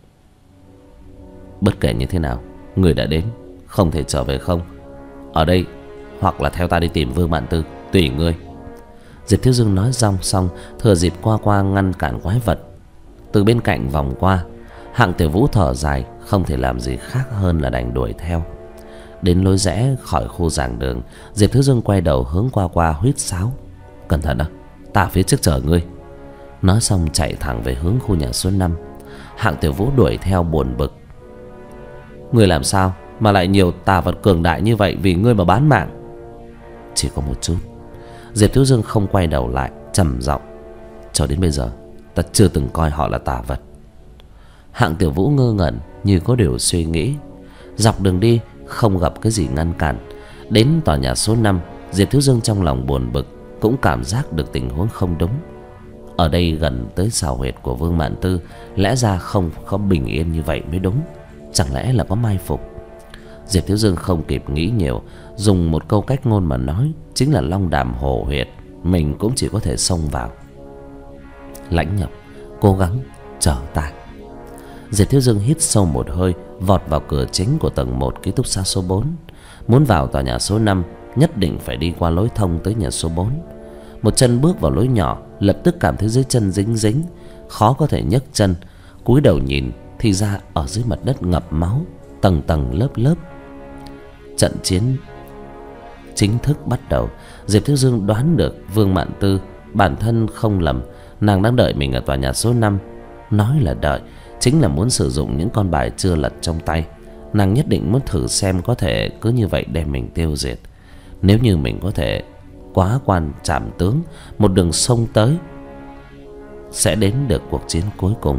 Bất kể như thế nào, người đã đến, không thể trở về không. Ở đây hoặc là theo ta đi tìm Vương Mạn Tư, tùy ngươi. Diệp Thiếu Dương nói xong, thừa dịp Qua Qua ngăn cản quái vật từ bên cạnh vòng qua. Hạng Tiểu Vũ thở dài, không thể làm gì khác hơn là đành đuổi theo. Đến lối rẽ khỏi khu giảng đường, Diệp Thiếu Dương quay đầu hướng Qua Qua huýt sáo. Cẩn thận đó, ta phía trước chờ ngươi. Nói xong chạy thẳng về hướng khu nhà số 5. Hạng Tiểu Vũ đuổi theo buồn bực. Ngươi làm sao mà lại nhiều tà vật cường đại như vậy vì ngươi mà bán mạng? Chỉ có một chút. Diệp Thiếu Dương không quay đầu lại, trầm giọng. Cho đến bây giờ ta chưa từng coi họ là tà vật. Hạng Tiểu Vũ ngơ ngẩn như có điều suy nghĩ. Dọc đường đi không gặp cái gì ngăn cản. Đến tòa nhà số 5, Diệp Thiếu Dương trong lòng buồn bực, cũng cảm giác được tình huống không đúng. Ở đây gần tới xào huyệt của Vương Mạn Tư, lẽ ra không có bình yên như vậy mới đúng. Chẳng lẽ là có mai phục? Diệp Thiếu Dương không kịp nghĩ nhiều, dùng một câu cách ngôn mà nói, chính là long đàm hổ huyệt. Mình cũng chỉ có thể xông vào. Lãnh Nhập, cố gắng chờ ta. Diệp Thiếu Dương hít sâu một hơi, vọt vào cửa chính của tầng 1 ký túc xá số 4. Muốn vào tòa nhà số 5, nhất định phải đi qua lối thông tới nhà số 4. Một chân bước vào lối nhỏ, lập tức cảm thấy dưới chân dính dính, khó có thể nhấc chân. Cúi đầu nhìn thì ra ở dưới mặt đất ngập máu, tầng tầng lớp lớp. Trận chiến chính thức bắt đầu. Diệp Thiếu Dương đoán được Vương Mạn Tư bản thân không lầm, nàng đang đợi mình ở tòa nhà số 5. Nói là đợi chính là muốn sử dụng những con bài chưa lật trong tay. Nàng nhất định muốn thử xem có thể cứ như vậy đem mình tiêu diệt. Nếu như mình có thể quá quan trảm tướng, một đường sông tới, sẽ đến được cuộc chiến cuối cùng.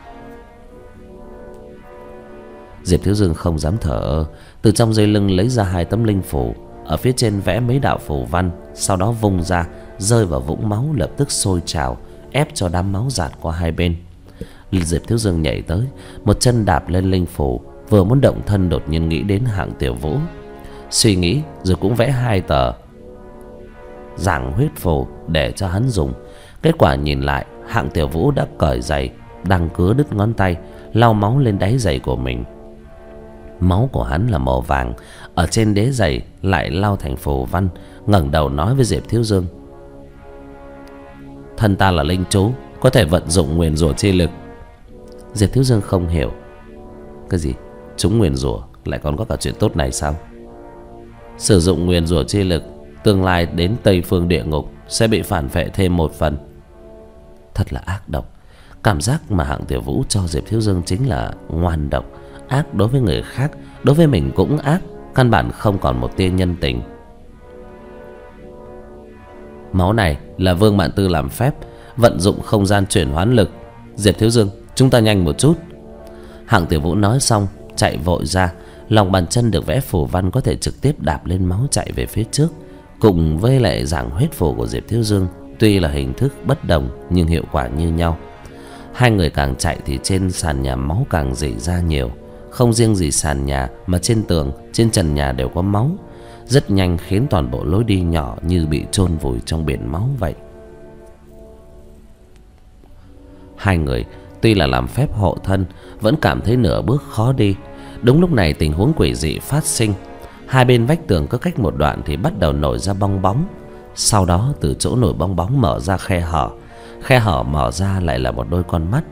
Diệp Thiếu Dương không dám thở ơ, từ trong dây lưng lấy ra 2 tấm linh phù, ở phía trên vẽ mấy đạo phù văn, sau đó vung ra, rơi vào vũng máu lập tức sôi trào, ép cho đám máu dạt qua hai bên. Diệp Thiếu Dương nhảy tới, một chân đạp lên linh phù, vừa muốn động thân đột nhiên nghĩ đến Hạng Tiểu Vũ. Suy nghĩ rồi cũng vẽ 2 tờ giảng huyết phù để cho hắn dùng. Kết quả nhìn lại, Hạng Tiểu Vũ đã cởi giày, đang cứa đứt ngón tay, lau máu lên đáy giày của mình. Máu của hắn là màu vàng, ở trên đế giày lại lau thành phù văn. Ngẩng đầu nói với Diệp Thiếu Dương: thân ta là linh chú, có thể vận dụng nguyền rủa chi lực. Diệp Thiếu Dương không hiểu. Cái gì? Chúng nguyền rủa lại còn có cả chuyện tốt này sao? Sử dụng nguyền rủa chi lực, tương lai đến Tây Phương địa ngục sẽ bị phản vệ thêm 1 phần. Thật là ác độc. Cảm giác mà Hạng Tiểu Vũ cho Diệp Thiếu Dương chính là ngoan độc, ác đối với người khác, đối với mình cũng ác, căn bản không còn một tia nhân tình. Máu này là Vương Mạn Tư làm phép, vận dụng không gian chuyển hoán lực. Diệp Thiếu Dương, chúng ta nhanh một chút. Hạng Tiểu Vũ nói xong chạy vội ra. Lòng bàn chân được vẽ phù văn có thể trực tiếp đạp lên máu chạy về phía trước. Cùng với lại giảng huyết phù của Diệp Thiếu Dương, tuy là hình thức bất đồng nhưng hiệu quả như nhau. Hai người càng chạy thì trên sàn nhà máu càng rỉ ra nhiều. Không riêng gì sàn nhà mà trên tường, trên trần nhà đều có máu. Rất nhanh khiến toàn bộ lối đi nhỏ như bị chôn vùi trong biển máu vậy. Hai người tuy là làm phép hộ thân, vẫn cảm thấy nửa bước khó đi. Đúng lúc này tình huống quỷ dị phát sinh. Hai bên vách tường có cách một đoạn thì bắt đầu nổi ra bong bóng. Sau đó từ chỗ nổi bong bóng mở ra khe hở. Khe hở mở ra lại là một đôi con mắt.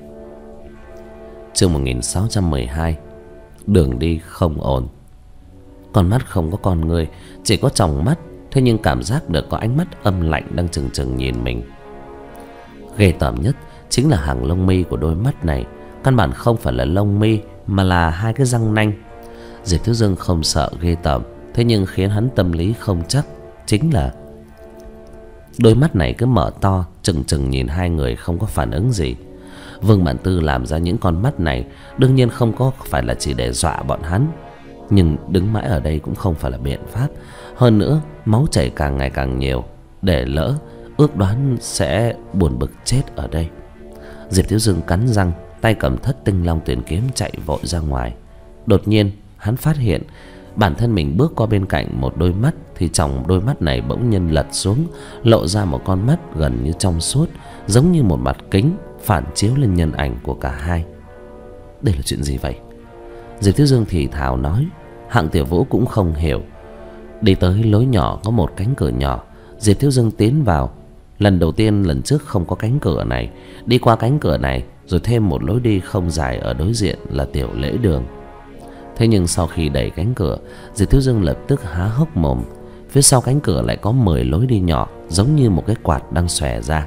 Chương 1612. Đường đi không ổn. Con mắt không có con người, chỉ có tròng mắt. Thế nhưng cảm giác được có ánh mắt âm lạnh đang chừng chừng nhìn mình. Ghê tởm nhất chính là hàng lông mi của đôi mắt này. Căn bản không phải là lông mi mà là 2 cái răng nanh. Diệp Thiếu Dương không sợ ghê tởm, thế nhưng khiến hắn tâm lý không chắc chính là đôi mắt này cứ mở to chừng chừng nhìn hai người không có phản ứng gì. Vương Mạn Tư làm ra những con mắt này đương nhiên không có phải là chỉ để dọa bọn hắn, nhưng đứng mãi ở đây cũng không phải là biện pháp. Hơn nữa máu chảy càng ngày càng nhiều, để lỡ ước đoán sẽ buồn bực chết ở đây. Diệp Thiếu Dương cắn răng, tay cầm Thất Tinh Long Tuyền kiếm chạy vội ra ngoài. Đột nhiên hắn phát hiện bản thân mình bước qua bên cạnh một đôi mắt thì trong đôi mắt này bỗng nhiên lật xuống, lộ ra một con mắt gần như trong suốt, giống như một mặt kính phản chiếu lên nhân ảnh của cả hai. Đây là chuyện gì vậy? Diệp Thiếu Dương thì thào nói. Hạng Tiểu Vũ cũng không hiểu. Đi tới lối nhỏ có một cánh cửa nhỏ. Diệp Thiếu Dương tiến vào. Lần đầu tiên, lần trước không có cánh cửa này. Đi qua cánh cửa này rồi thêm một lối đi không dài ở đối diện là tiểu lễ đường. Thế nhưng sau khi đẩy cánh cửa, Diệp Thiếu Dương lập tức há hốc mồm. Phía sau cánh cửa lại có 10 lối đi nhỏ, giống như một cái quạt đang xòe ra.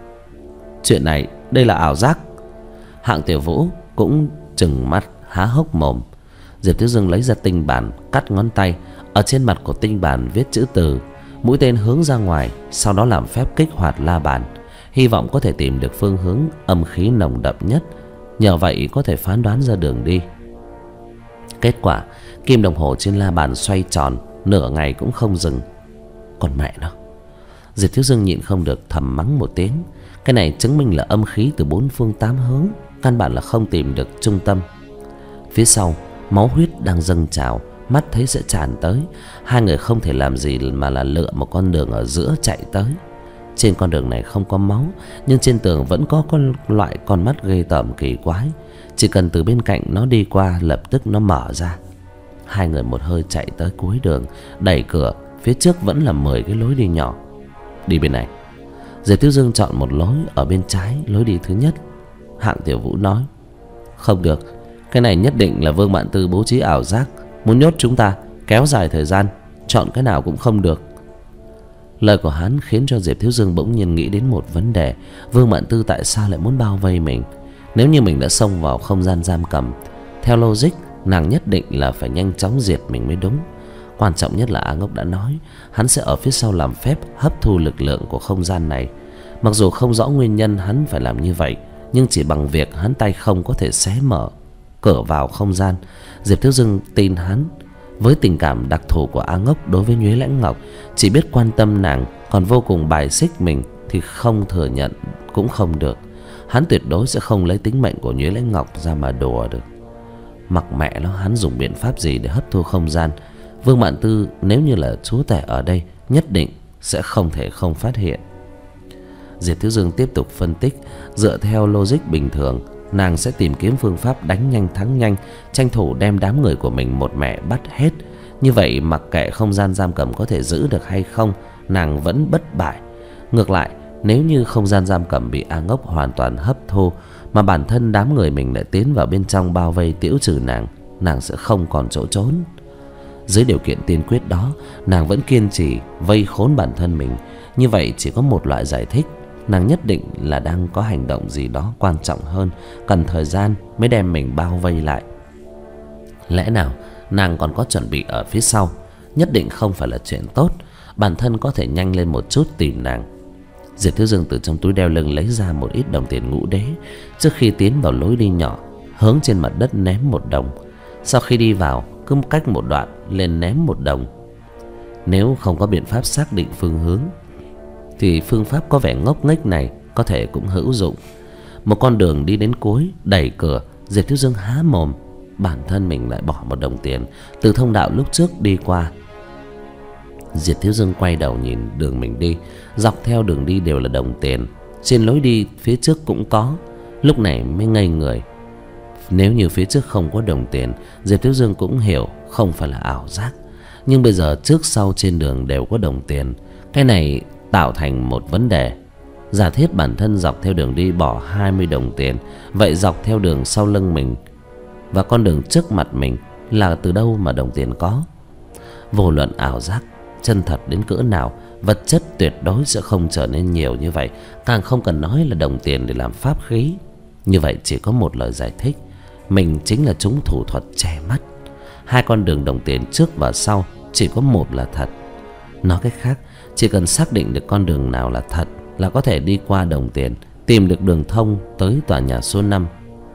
Chuyện này, đây là ảo giác. Hạng Tiểu Vũ cũng trừng mắt há hốc mồm. Diệp Thiếu Dương lấy ra tinh bản, cắt ngón tay. Ở trên mặt của tinh bản viết chữ từ, mũi tên hướng ra ngoài, sau đó làm phép kích hoạt la bàn, hy vọng có thể tìm được phương hướng âm khí nồng đậm nhất, nhờ vậy có thể phán đoán ra đường đi. Kết quả kim đồng hồ trên la bàn xoay tròn nửa ngày cũng không dừng. Còn mẹ nó! Diệp Thiếu Dương nhịn không được thầm mắng một tiếng. Cái này chứng minh là âm khí từ 4 phương 8 hướng, căn bản là không tìm được trung tâm. Phía sau máu huyết đang dâng trào, mắt thấy sẽ tràn tới. Hai người không thể làm gì mà là lựa một con đường ở giữa chạy tới. Trên con đường này không có máu, nhưng trên tường vẫn có con loại con mắt ghê tởm kỳ quái. Chỉ cần từ bên cạnh nó đi qua, lập tức nó mở ra. Hai người một hơi chạy tới cuối đường, đẩy cửa. Phía trước vẫn là 10 cái lối đi nhỏ. Đi bên này. Diệp Thiếu Dương chọn một lối ở bên trái, lối đi thứ nhất. Hạng Tiểu Vũ nói: không được, cái này nhất định là Vương Mạn Tư bố trí ảo giác, muốn nhốt chúng ta, kéo dài thời gian. Chọn cái nào cũng không được. Lời của hắn khiến cho Diệp Thiếu Dương bỗng nhiên nghĩ đến một vấn đề. Vương Mạn Tư tại sao lại muốn bao vây mình? Nếu như mình đã xông vào không gian giam cầm, theo logic nàng nhất định là phải nhanh chóng diệt mình mới đúng. Quan trọng nhất là A Ngốc đã nói hắn sẽ ở phía sau làm phép hấp thu lực lượng của không gian này. Mặc dù không rõ nguyên nhân hắn phải làm như vậy, nhưng chỉ bằng việc hắn tay không có thể xé mở cửa vào không gian, Diệp Thiếu Dương tin hắn. Với tình cảm đặc thù của A Ngốc đối với Nhuế Lãnh Ngọc, chỉ biết quan tâm nàng, còn vô cùng bài xích mình, thì không thừa nhận cũng không được. Hắn tuyệt đối sẽ không lấy tính mệnh của Nhuế Lãnh Ngọc ra mà đùa được. Mặc mẹ nó, hắn dùng biện pháp gì để hấp thu không gian, Vương Mạn Tư nếu như là chúa tể ở đây nhất định sẽ không thể không phát hiện. Diệp Thiếu Dương tiếp tục phân tích. Dựa theo logic bình thường, nàng sẽ tìm kiếm phương pháp đánh nhanh thắng nhanh, tranh thủ đem đám người của mình một mẹ bắt hết. Như vậy mặc kệ không gian giam cầm có thể giữ được hay không, nàng vẫn bất bại. Ngược lại, nếu như không gian giam cầm bị A Ngốc hoàn toàn hấp thu, mà bản thân đám người mình lại tiến vào bên trong bao vây tiễu trừ nàng sẽ không còn chỗ trốn. Dưới điều kiện tiên quyết đó, nàng vẫn kiên trì vây khốn bản thân mình. Như vậy chỉ có một loại giải thích, nàng nhất định là đang có hành động gì đó quan trọng hơn, cần thời gian mới đem mình bao vây lại. Lẽ nào nàng còn có chuẩn bị ở phía sau? Nhất định không phải là chuyện tốt. Bản thân có thể nhanh lên một chút tìm nàng. Diệp Thiếu Dương từ trong túi đeo lưng lấy ra một ít đồng tiền ngũ đế. Trước khi tiến vào lối đi nhỏ, hướng trên mặt đất ném một đồng. Sau khi đi vào, cứ cách một đoạn lên ném một đồng. Nếu không có biện pháp xác định phương hướng thì phương pháp có vẻ ngốc nghếch này có thể cũng hữu dụng. Một con đường đi đến cuối, đẩy cửa, Diệp Thiếu Dương há mồm. Bản thân mình lại bỏ một đồng tiền từ thông đạo lúc trước đi qua. Diệp Thiếu Dương quay đầu nhìn đường mình đi. Dọc theo đường đi đều là đồng tiền, trên lối đi phía trước cũng có. Lúc này mới ngây người. Nếu như phía trước không có đồng tiền, Diệp Thiếu Dương cũng hiểu không phải là ảo giác. Nhưng bây giờ trước sau trên đường đều có đồng tiền, cái này tạo thành một vấn đề. Giả thiết bản thân dọc theo đường đi bỏ 20 đồng tiền, vậy dọc theo đường sau lưng mình và con đường trước mặt mình là từ đâu mà đồng tiền có? Vô luận ảo giác chân thật đến cỡ nào, vật chất tuyệt đối sẽ không trở nên nhiều như vậy. Càng không cần nói là đồng tiền để làm pháp khí. Như vậy chỉ có một lời giải thích, mình chính là trúng thủ thuật che mắt. Hai con đường đồng tiền trước và sau chỉ có một là thật. Nói cách khác, chỉ cần xác định được con đường nào là thật là có thể đi qua đồng tiền, tìm được đường thông tới tòa nhà số 5.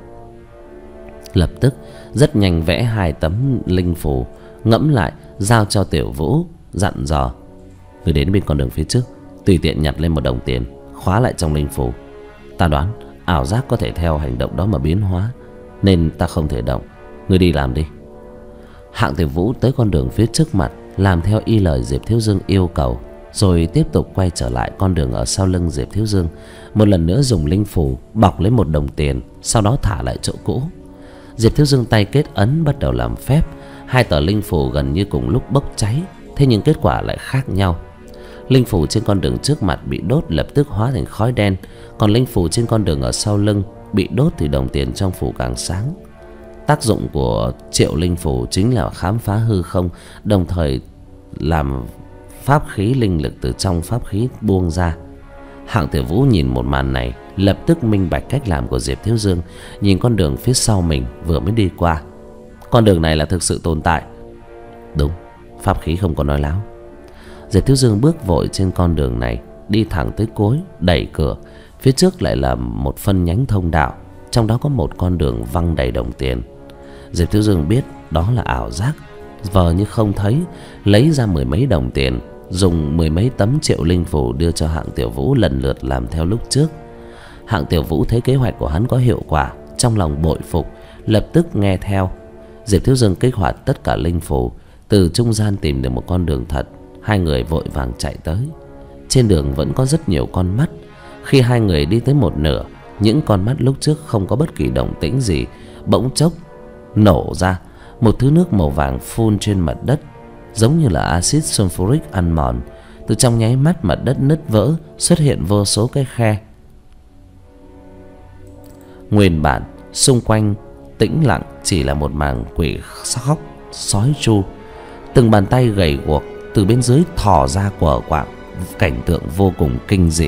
Lập tức rất nhanh vẽ 2 tấm linh phù, ngẫm lại giao cho Tiểu Vũ, dặn dò: người đến bên con đường phía trước, tùy tiện nhặt lên một đồng tiền, khóa lại trong linh phù. Ta đoán ảo giác có thể theo hành động đó mà biến hóa, nên ta không thể động. Người đi làm đi. Hạng Tiểu Vũ tới con đường phía trước mặt, làm theo y lời Diệp Thiếu Dương yêu cầu, rồi tiếp tục quay trở lại con đường ở sau lưng Diệp Thiếu Dương. Một lần nữa dùng linh phù bọc lấy một đồng tiền, sau đó thả lại chỗ cũ. Diệp Thiếu Dương tay kết ấn bắt đầu làm phép. 2 tờ linh phù gần như cùng lúc bốc cháy, thế nhưng kết quả lại khác nhau. Linh phù trên con đường trước mặt bị đốt lập tức hóa thành khói đen, còn linh phù trên con đường ở sau lưng bị đốt thì đồng tiền trong phù càng sáng. Tác dụng của triệu linh phù chính là khám phá hư không, đồng thời làm pháp khí linh lực từ trong pháp khí buông ra. Hạng Tiểu Vũ nhìn một màn này, lập tức minh bạch cách làm của Diệp Thiếu Dương. Nhìn con đường phía sau mình vừa mới đi qua, con đường này là thực sự tồn tại. Đúng, pháp khí không có nói láo. Diệp Thiếu Dương bước vội trên con đường này, đi thẳng tới cuối, đẩy cửa. Phía trước lại là một phân nhánh thông đạo, trong đó có một con đường văng đầy đồng tiền. Diệp Thiếu Dương biết đó là ảo giác, vờ như không thấy, lấy ra 10 mấy đồng tiền, dùng 10 mấy tấm triệu linh phù đưa cho Hạng Tiểu Vũ lần lượt làm theo lúc trước. Hạng Tiểu Vũ thấy kế hoạch của hắn có hiệu quả, trong lòng bội phục, lập tức nghe theo. Diệp Thiếu Dương kích hoạt tất cả linh phù, từ trung gian tìm được một con đường thật. Hai người vội vàng chạy tới. Trên đường vẫn có rất nhiều con mắt. Khi hai người đi tới một nửa, những con mắt lúc trước không có bất kỳ động tĩnh gì bỗng chốc nổ ra. Một thứ nước màu vàng phun trên mặt đất, giống như là axit sulfuric ăn mòn. Từ trong nháy mắt mặt đất nứt vỡ, xuất hiện vô số cái khe. Nguyên bản xung quanh tĩnh lặng chỉ là một màn quỷ khóc sói tru. Từng bàn tay gầy guộc từ bên dưới thò ra quờ quạng, cảnh tượng vô cùng kinh dị.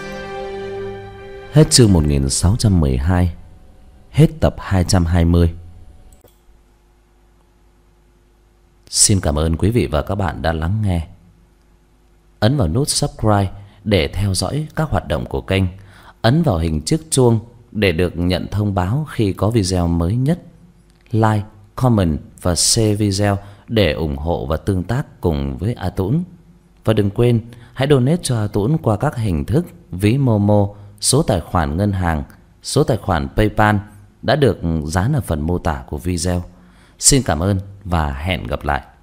Hết chương 1612. Hết tập 220. Xin cảm ơn quý vị và các bạn đã lắng nghe. Ấn vào nút subscribe để theo dõi các hoạt động của kênh. Ấn vào hình chiếc chuông để được nhận thông báo khi có video mới nhất. Like, comment và share video để ủng hộ và tương tác cùng với A Tũng. Và đừng quên hãy donate cho A Tũng qua các hình thức ví Momo, số tài khoản ngân hàng, số tài khoản PayPal đã được dán ở phần mô tả của video. Xin cảm ơn và hẹn gặp lại.